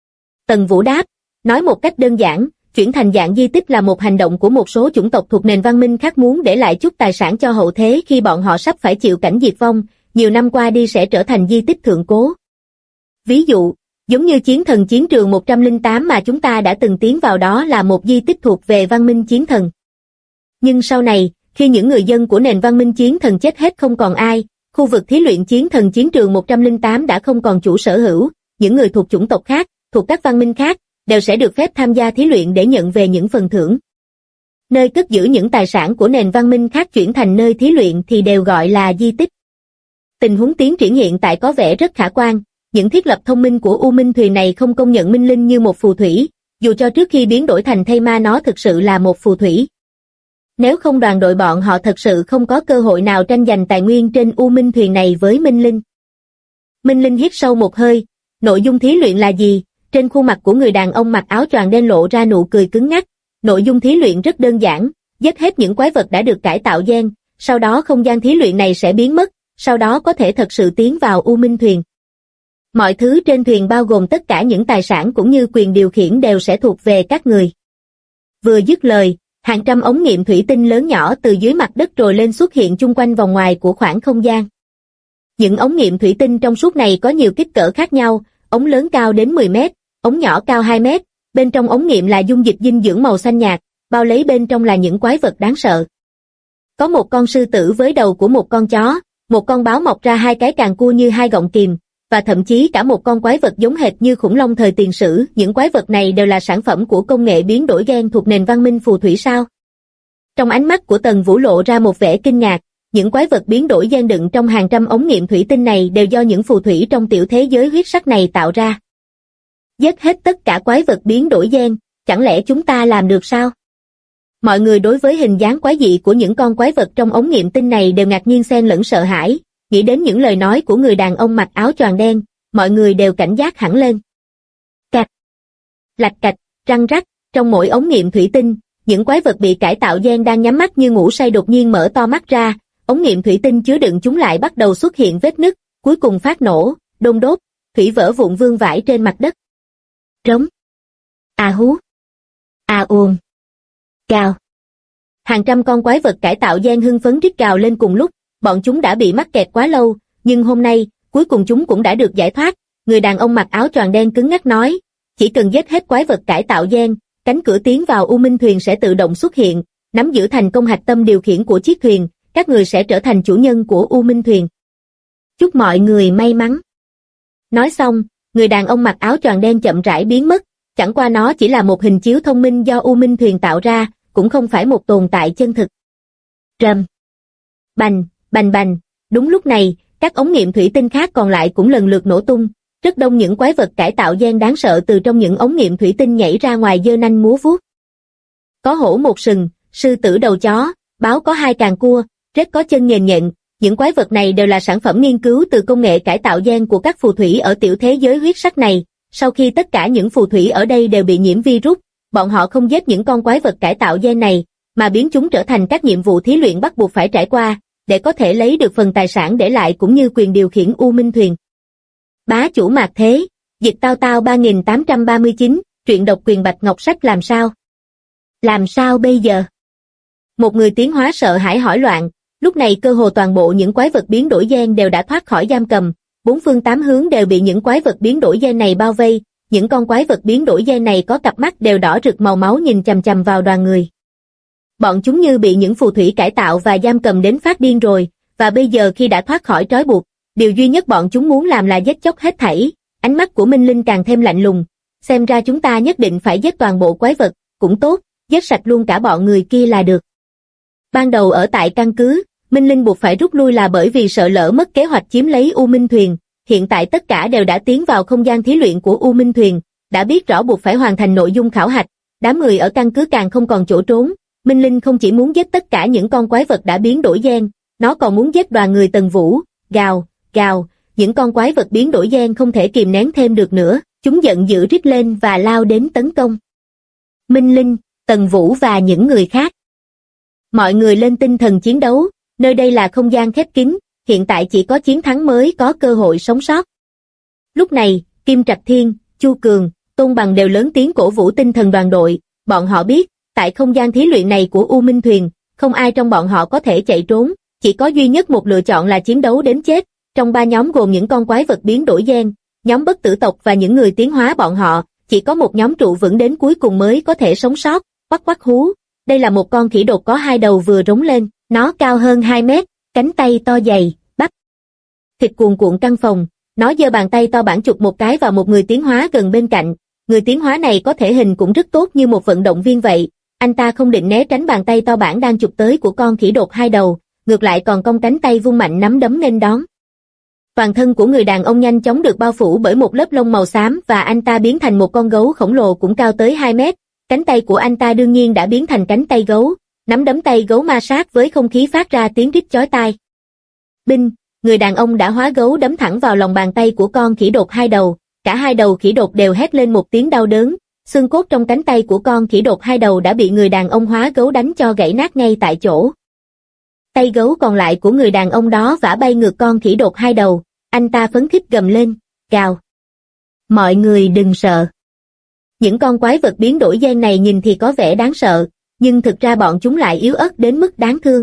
Tần Vũ đáp, nói một cách đơn giản, chuyển thành dạng di tích là một hành động của một số chủng tộc thuộc nền văn minh khác muốn để lại chút tài sản cho hậu thế khi bọn họ sắp phải chịu cảnh diệt vong, nhiều năm qua đi sẽ trở thành di tích thượng cố. Ví dụ, giống như chiến thần chiến trường 108 mà chúng ta đã từng tiến vào đó là một di tích thuộc về văn minh chiến thần. Nhưng sau này, khi những người dân của nền văn minh chiến thần chết hết không còn ai, khu vực thí luyện chiến thần chiến trường 108 đã không còn chủ sở hữu, những người thuộc chủng tộc khác, thuộc các văn minh khác, đều sẽ được phép tham gia thí luyện để nhận về những phần thưởng. Nơi cất giữ những tài sản của nền văn minh khác chuyển thành nơi thí luyện thì đều gọi là di tích. Tình huống tiến triển hiện tại có vẻ rất khả quan, những thiết lập thông minh của U Minh Thuyền này không công nhận Minh Linh như một phù thủy, dù cho trước khi biến đổi thành thây ma nó thực sự là một phù thủy. Nếu không đoàn đội bọn họ thật sự không có cơ hội nào tranh giành tài nguyên trên U Minh Thuyền này với Minh Linh. Minh Linh hít sâu một hơi, nội dung thí luyện là gì? Trên khuôn mặt của người đàn ông mặc áo choàng đen lộ ra nụ cười cứng ngắc. Nội dung thí luyện rất đơn giản, giết hết những quái vật đã được cải tạo gen, sau đó không gian thí luyện này sẽ biến mất, sau đó có thể thật sự tiến vào U Minh Thuyền. Mọi thứ trên thuyền bao gồm tất cả những tài sản cũng như quyền điều khiển đều sẽ thuộc về các người. Vừa dứt lời, hàng trăm ống nghiệm thủy tinh lớn nhỏ từ dưới mặt đất trồi lên xuất hiện chung quanh vòng ngoài của khoảng không gian. Những ống nghiệm thủy tinh trong suốt này có nhiều kích cỡ khác nhau, ống lớn cao đến 10 mét, ống nhỏ cao 2 mét, bên trong ống nghiệm là dung dịch dinh dưỡng màu xanh nhạt, bao lấy bên trong là những quái vật đáng sợ. Có một con sư tử với đầu của một con chó, một con báo mọc ra hai cái càng cua như hai gọng kìm, và thậm chí cả một con quái vật giống hệt như khủng long thời tiền sử. Những quái vật này đều là sản phẩm của công nghệ biến đổi gen thuộc nền văn minh phù thủy sao? Trong ánh mắt của Tần Vũ lộ ra một vẻ kinh ngạc, những quái vật biến đổi gen đựng trong hàng trăm ống nghiệm thủy tinh này đều do những phù thủy trong tiểu thế giới huyết sắc này tạo ra. Giết hết tất cả quái vật biến đổi gen, chẳng lẽ chúng ta làm được sao? Mọi người đối với hình dáng quái dị của những con quái vật trong ống nghiệm tinh này đều ngạc nhiên xen lẫn sợ hãi, nghĩ đến những lời nói của người đàn ông mặc áo choàng đen, mọi người đều cảnh giác hẳn lên. Cạch, lạch cạch, răng rắc, trong mỗi ống nghiệm thủy tinh, những quái vật bị cải tạo gen đang nhắm mắt như ngủ say đột nhiên mở to mắt ra, ống nghiệm thủy tinh chứa đựng chúng lại bắt đầu xuất hiện vết nứt, cuối cùng phát nổ, đôn đốt, thủy vỡ vụn vương vãi trên mặt đất. Trống, a hú, a uông, gào. Hàng trăm con quái vật cải tạo gen hưng phấn rít gào lên cùng lúc, bọn chúng đã bị mắc kẹt quá lâu, nhưng hôm nay, cuối cùng chúng cũng đã được giải thoát. Người đàn ông mặc áo choàng đen cứng ngắc nói, chỉ cần giết hết quái vật cải tạo gen, cánh cửa tiến vào U Minh Thuyền sẽ tự động xuất hiện, nắm giữ thành công hạch tâm điều khiển của chiếc thuyền, các người sẽ trở thành chủ nhân của U Minh Thuyền. Chúc mọi người may mắn. Nói xong, người đàn ông mặc áo choàng đen chậm rãi biến mất, chẳng qua nó chỉ là một hình chiếu thông minh do U Minh Thuyền tạo ra, cũng không phải một tồn tại chân thực. Rầm, bành, bành bành, đúng lúc này, các ống nghiệm thủy tinh khác còn lại cũng lần lượt nổ tung, rất đông những quái vật cải tạo gen đáng sợ từ trong những ống nghiệm thủy tinh nhảy ra ngoài giơ nanh múa vuốt. Có hổ một sừng, sư tử đầu chó, báo có hai càng cua, rết có chân nhện nhện, những quái vật này đều là sản phẩm nghiên cứu từ công nghệ cải tạo gen của các phù thủy ở tiểu thế giới huyết sắc này. Sau khi tất cả những phù thủy ở đây đều bị nhiễm virus, bọn họ không giết những con quái vật cải tạo gen này, mà biến chúng trở thành các nhiệm vụ thí luyện bắt buộc phải trải qua, để có thể lấy được phần tài sản để lại cũng như quyền điều khiển U Minh Thuyền. Bá chủ mạt thế, dịch tao tao 3839, truyện độc quyền Bạch Ngọc Sách làm sao? Làm sao bây giờ? Một người tiến hóa sợ hãi hỏi loạn, lúc này cơ hồ toàn bộ những quái vật biến đổi gen đều đã thoát khỏi giam cầm, bốn phương tám hướng đều bị những quái vật biến đổi gen này bao vây, những con quái vật biến đổi gen này có cặp mắt đều đỏ rực màu máu nhìn chằm chằm vào đoàn người. Bọn chúng như bị những phù thủy cải tạo và giam cầm đến phát điên rồi, và bây giờ khi đã thoát khỏi trói buộc, điều duy nhất bọn chúng muốn làm là giết chóc hết thảy. Ánh mắt của Minh Linh càng thêm lạnh lùng, xem ra chúng ta nhất định phải giết toàn bộ quái vật, cũng tốt, giết sạch luôn cả bọn người kia là được. Ban đầu ở tại căn cứ, Minh Linh buộc phải rút lui là bởi vì sợ lỡ mất kế hoạch chiếm lấy U Minh Thuyền, hiện tại tất cả đều đã tiến vào không gian thí luyện của U Minh Thuyền, đã biết rõ buộc phải hoàn thành nội dung khảo hạch, đám người ở căn cứ càng không còn chỗ trốn. Minh Linh không chỉ muốn giết tất cả những con quái vật đã biến đổi gen, nó còn muốn giết đoàn người Tần Vũ, gào, gào, những con quái vật biến đổi gen không thể kìm nén thêm được nữa, chúng giận dữ rít lên và lao đến tấn công Minh Linh, Tần Vũ và những người khác. Mọi người lên tinh thần chiến đấu, nơi đây là không gian khép kín, hiện tại chỉ có chiến thắng mới có cơ hội sống sót. Lúc này, Kim Trạch Thiên, Chu Cường, Tôn Bằng đều lớn tiếng cổ vũ tinh thần đoàn đội, bọn họ biết, tại không gian thí luyện này của U Minh Thuyền, không ai trong bọn họ có thể chạy trốn, chỉ có duy nhất một lựa chọn là chiến đấu đến chết. Trong ba nhóm gồm những con quái vật biến đổi gen, nhóm bất tử tộc và những người tiến hóa bọn họ, chỉ có một nhóm trụ vững đến cuối cùng mới có thể sống sót. Quắc quắc hú, đây là một con khỉ đột có hai đầu vừa rống lên, nó cao hơn 2 mét, cánh tay to dày, bắp thịt cuồn cuộn căng phòng, nó giơ bàn tay to bản chụp một cái vào một người tiến hóa gần bên cạnh. Người tiến hóa này có thể hình cũng rất tốt như một vận động viên vậy, anh ta không định né tránh bàn tay to bản đang chụp tới của con khỉ đột hai đầu, ngược lại còn cong cánh tay vung mạnh nắm đấm nên đón. Toàn thân của người đàn ông nhanh chóng được bao phủ bởi một lớp lông màu xám và anh ta biến thành một con gấu khổng lồ cũng cao tới 2 mét. Cánh tay của anh ta đương nhiên đã biến thành cánh tay gấu, nắm đấm tay gấu ma sát với không khí phát ra tiếng rít chói tai. Binh, người đàn ông đã hóa gấu đấm thẳng vào lòng bàn tay của con khỉ đột hai đầu, cả hai đầu khỉ đột đều hét lên một tiếng đau đớn, xương cốt trong cánh tay của con khỉ đột hai đầu đã bị người đàn ông hóa gấu đánh cho gãy nát ngay tại chỗ. Tay gấu còn lại của người đàn ông đó vả bay ngược con khỉ đột hai đầu, anh ta phấn khích gầm lên, gào. Mọi người đừng sợ. Những con quái vật biến đổi gen này nhìn thì có vẻ đáng sợ, nhưng thực ra bọn chúng lại yếu ớt đến mức đáng thương.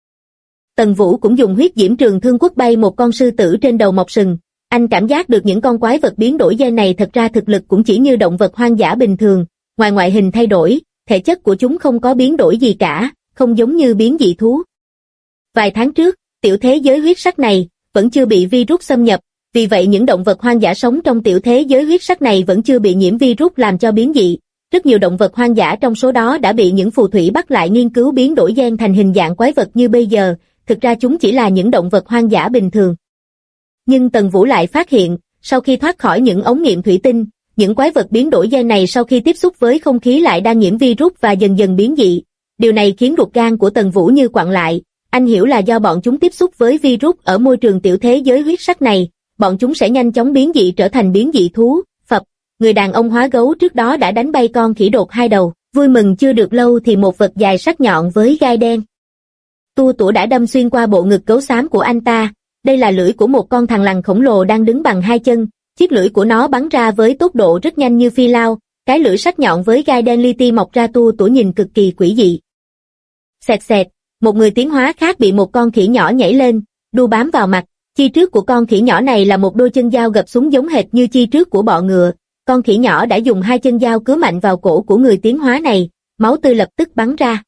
Tần Vũ cũng dùng huyết diễm trường thương quất bay một con sư tử trên đầu mọc sừng. Anh cảm giác được những con quái vật biến đổi gen này thật ra thực lực cũng chỉ như động vật hoang dã bình thường, ngoài ngoại hình thay đổi, thể chất của chúng không có biến đổi gì cả, không giống như biến dị thú. Vài tháng trước, tiểu thế giới huyết sắc này vẫn chưa bị virus xâm nhập, vì vậy những động vật hoang dã sống trong tiểu thế giới huyết sắc này vẫn chưa bị nhiễm virus làm cho biến dị. Rất nhiều động vật hoang dã trong số đó đã bị những phù thủy bắt lại nghiên cứu biến đổi gen thành hình dạng quái vật như bây giờ, thực ra chúng chỉ là những động vật hoang dã bình thường. Nhưng Tần Vũ lại phát hiện, sau khi thoát khỏi những ống nghiệm thủy tinh, những quái vật biến đổi gen này sau khi tiếp xúc với không khí lại đang nhiễm virus và dần dần biến dị. Điều này khiến ruột gan của Tần Vũ như quặn lại, anh hiểu là do bọn chúng tiếp xúc với virus ở môi trường tiểu thế giới huyết sắc này, bọn chúng sẽ nhanh chóng biến dị trở thành biến dị thú. Phập, người đàn ông hóa gấu trước đó đã đánh bay con khỉ đột hai đầu, vui mừng chưa được lâu thì một vật dài sắc nhọn với gai đen tua tủa đã đâm xuyên qua bộ ngực gấu xám của anh ta. Đây là lưỡi của một con thằn lằn khổng lồ đang đứng bằng hai chân, chiếc lưỡi của nó bắn ra với tốc độ rất nhanh như phi lao, cái lưỡi sắc nhọn với gai đen li ti mọc ra tua tủa nhìn cực kỳ quỷ dị. Xẹt xẹt, một người tiến hóa khác bị một con khỉ nhỏ nhảy lên, đu bám vào mặt, chi trước của con khỉ nhỏ này là một đôi chân dao gập xuống giống hệt như chi trước của bọ ngựa, con khỉ nhỏ đã dùng hai chân dao cứa mạnh vào cổ của người tiến hóa này, máu tươi lập tức bắn ra.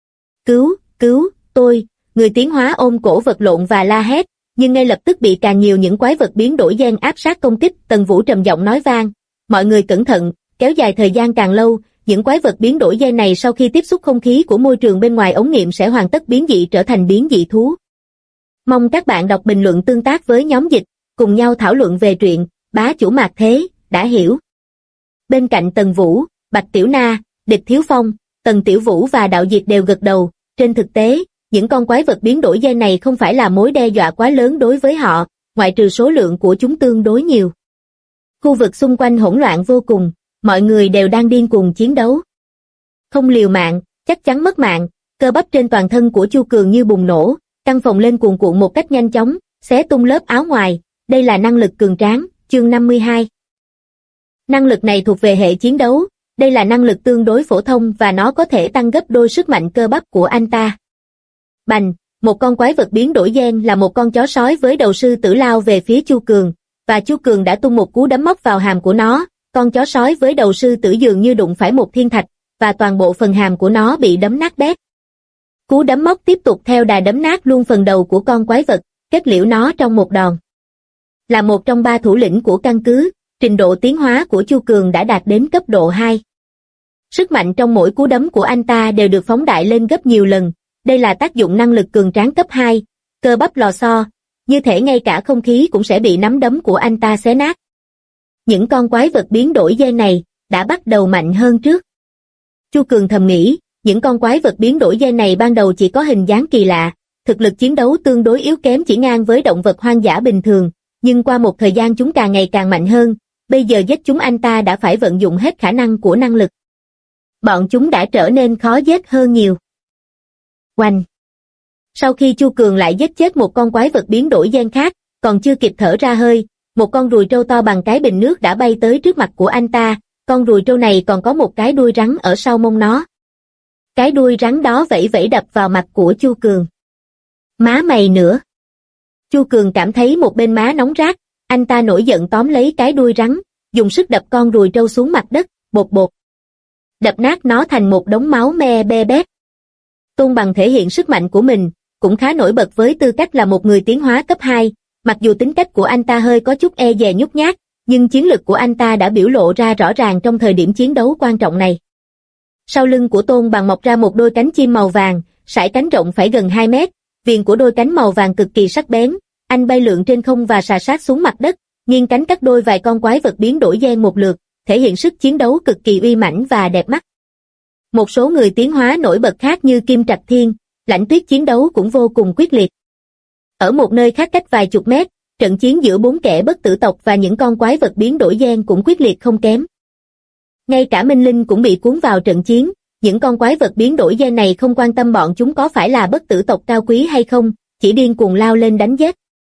Cứu, tôi, người tiến hóa ôm cổ vật lộn và la hét, nhưng ngay lập tức bị càng nhiều những quái vật biến đổi gen áp sát công kích. Tần Vũ trầm giọng nói vang, mọi người cẩn thận, kéo dài thời gian càng lâu, những quái vật biến đổi gen này sau khi tiếp xúc không khí của môi trường bên ngoài ống nghiệm sẽ hoàn tất biến dị trở thành biến dị thú. Mong các bạn đọc bình luận tương tác với nhóm dịch, cùng nhau thảo luận về truyện Bá Chủ Mạc Thế, đã hiểu. Bên cạnh Tần Vũ, Bạch Tiểu Na, Địch Thiếu Phong, Tần Tiểu Vũ và Đạo Diệt đều gật đầu. Trên thực tế, những con quái vật biến đổi gen này không phải là mối đe dọa quá lớn đối với họ, ngoại trừ số lượng của chúng tương đối nhiều. Khu vực xung quanh hỗn loạn vô cùng, mọi người đều đang điên cuồng chiến đấu. Không liều mạng, chắc chắn mất mạng, cơ bắp trên toàn thân của Chu Cường như bùng nổ, căng phồng lên cuồn cuộn một cách nhanh chóng, xé tung lớp áo ngoài, đây là năng lực cường tráng, chương 52. Năng lực này thuộc về hệ chiến đấu, đây là năng lực tương đối phổ thông và nó có thể tăng gấp đôi sức mạnh cơ bắp của anh ta. Bành, một con quái vật biến đổi gen là một con chó sói với đầu sư tử lao về phía Chu Cường, và Chu Cường đã tung một cú đấm móc vào hàm của nó, con chó sói với đầu sư tử dường như đụng phải một thiên thạch, và toàn bộ phần hàm của nó bị đấm nát bét. Cú đấm móc tiếp tục theo đà đấm nát luôn phần đầu của con quái vật, kết liễu nó trong một đòn. Là một trong 3 thủ lĩnh của căn cứ, trình độ tiến hóa của Chu Cường đã đạt đến cấp độ 2. Sức mạnh trong mỗi cú đấm của anh ta đều được phóng đại lên gấp nhiều lần, đây là tác dụng năng lực cường tráng cấp 2, cơ bắp lò xo, như thể ngay cả không khí cũng sẽ bị nắm đấm của anh ta xé nát. Những con quái vật biến đổi gen này đã bắt đầu mạnh hơn trước. Chu Cường thầm nghĩ, những con quái vật biến đổi gen này ban đầu chỉ có hình dáng kỳ lạ, thực lực chiến đấu tương đối yếu kém chỉ ngang với động vật hoang dã bình thường, nhưng qua một thời gian chúng càng ngày càng mạnh hơn, bây giờ giết chúng anh ta đã phải vận dụng hết khả năng của năng lực. Bọn chúng đã trở nên khó giết hơn nhiều. Oanh! Sau khi Chu Cường lại giết chết một con quái vật biến đổi gen khác, còn chưa kịp thở ra hơi, một con ruồi trâu to bằng cái bình nước đã bay tới trước mặt của anh ta, con ruồi trâu này còn có một cái đuôi rắn ở sau mông nó. Cái đuôi rắn đó vẫy vẫy đập vào mặt của Chu Cường. Má mày nữa! Chu Cường cảm thấy một bên má nóng rát, anh ta nổi giận tóm lấy cái đuôi rắn, dùng sức đập con ruồi trâu xuống mặt đất, bột bột. Đập nát nó thành một đống máu me be bét. Tôn Bằng thể hiện sức mạnh của mình, cũng khá nổi bật với tư cách là một người tiến hóa cấp 2, mặc dù tính cách của anh ta hơi có chút e dè nhút nhát, nhưng chiến lực của anh ta đã biểu lộ ra rõ ràng trong thời điểm chiến đấu quan trọng này. Sau lưng của Tôn Bằng mọc ra một đôi cánh chim màu vàng, sải cánh rộng phải gần 2 mét, viền của đôi cánh màu vàng cực kỳ sắc bén, anh bay lượn trên không và sà sát xuống mặt đất, nghiêng cánh cắt đôi vài con quái vật biến đổi gen một lượt, thể hiện sức chiến đấu cực kỳ uy mãnh và đẹp mắt. Một số người tiến hóa nổi bật khác như Kim Trạch Thiên, Lãnh Tuyết chiến đấu cũng vô cùng quyết liệt. Ở một nơi khác cách vài chục mét, trận chiến giữa 4 kẻ bất tử tộc và những con quái vật biến đổi gen cũng quyết liệt không kém. Ngay cả Minh Linh cũng bị cuốn vào trận chiến, những con quái vật biến đổi gen này không quan tâm bọn chúng có phải là bất tử tộc cao quý hay không, chỉ điên cuồng lao lên đánh giết.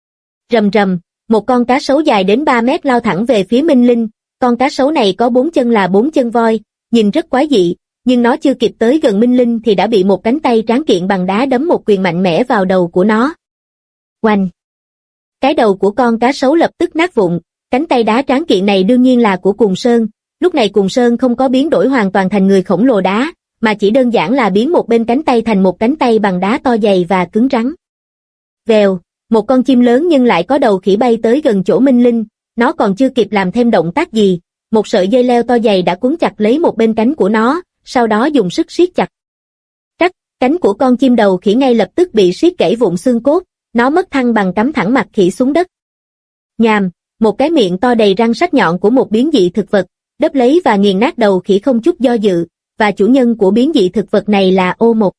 Rầm rầm, một con cá sấu dài đến 3 mét lao thẳng về phía Minh Linh, con cá sấu này có 4 chân là 4 chân voi, nhìn rất quái dị, nhưng nó chưa kịp tới gần Minh Linh thì đã bị một cánh tay tráng kiện bằng đá đấm một quyền mạnh mẽ vào đầu của nó. Oanh! Cái đầu của con cá sấu lập tức nát vụn, cánh tay đá tráng kiện này đương nhiên là của Cùng Sơn, lúc này Cùng Sơn không có biến đổi hoàn toàn thành người khổng lồ đá, mà chỉ đơn giản là biến một bên cánh tay thành một cánh tay bằng đá to dày và cứng rắn. Vèo, một con chim lớn nhưng lại có đầu khỉ bay tới gần chỗ Minh Linh, nó còn chưa kịp làm thêm động tác gì, một sợi dây leo to dày đã cuốn chặt lấy một bên cánh của nó, sau đó dùng sức siết chặt. Trắc, cánh của con chim đầu khỉ ngay lập tức bị siết gãy vụn xương cốt, nó mất thăng bằng cắm thẳng mặt khỉ xuống đất. Nhàm, một cái miệng to đầy răng sắc nhọn của một biến dị thực vật, đớp lấy và nghiền nát đầu khỉ không chút do dự, và chủ nhân của biến dị thực vật này là Ô Một.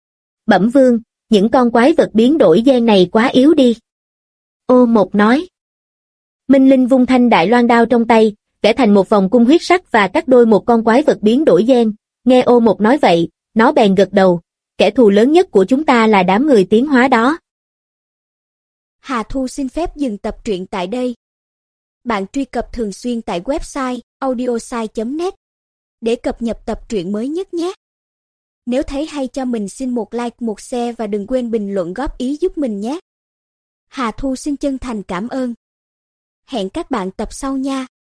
Bẩm vương, những con quái vật biến đổi gen này quá yếu đi. Ô Một nói. Minh Linh vung thanh đại loan đao trong tay, vẽ thành một vòng cung huyết sắc và cắt đôi một con quái vật biến đổi gen. Nghe Ô Một nói vậy, nó bèn gật đầu, kẻ thù lớn nhất của chúng ta là đám người tiến hóa đó. Hà Thu xin phép dừng tập truyện tại đây. Bạn truy cập thường xuyên tại website audiosai.net để cập nhật tập truyện mới nhất nhé. Nếu thấy hay cho mình xin một like, một share và đừng quên bình luận góp ý giúp mình nhé. Hà Thu xin chân thành cảm ơn. Hẹn các bạn tập sau nha.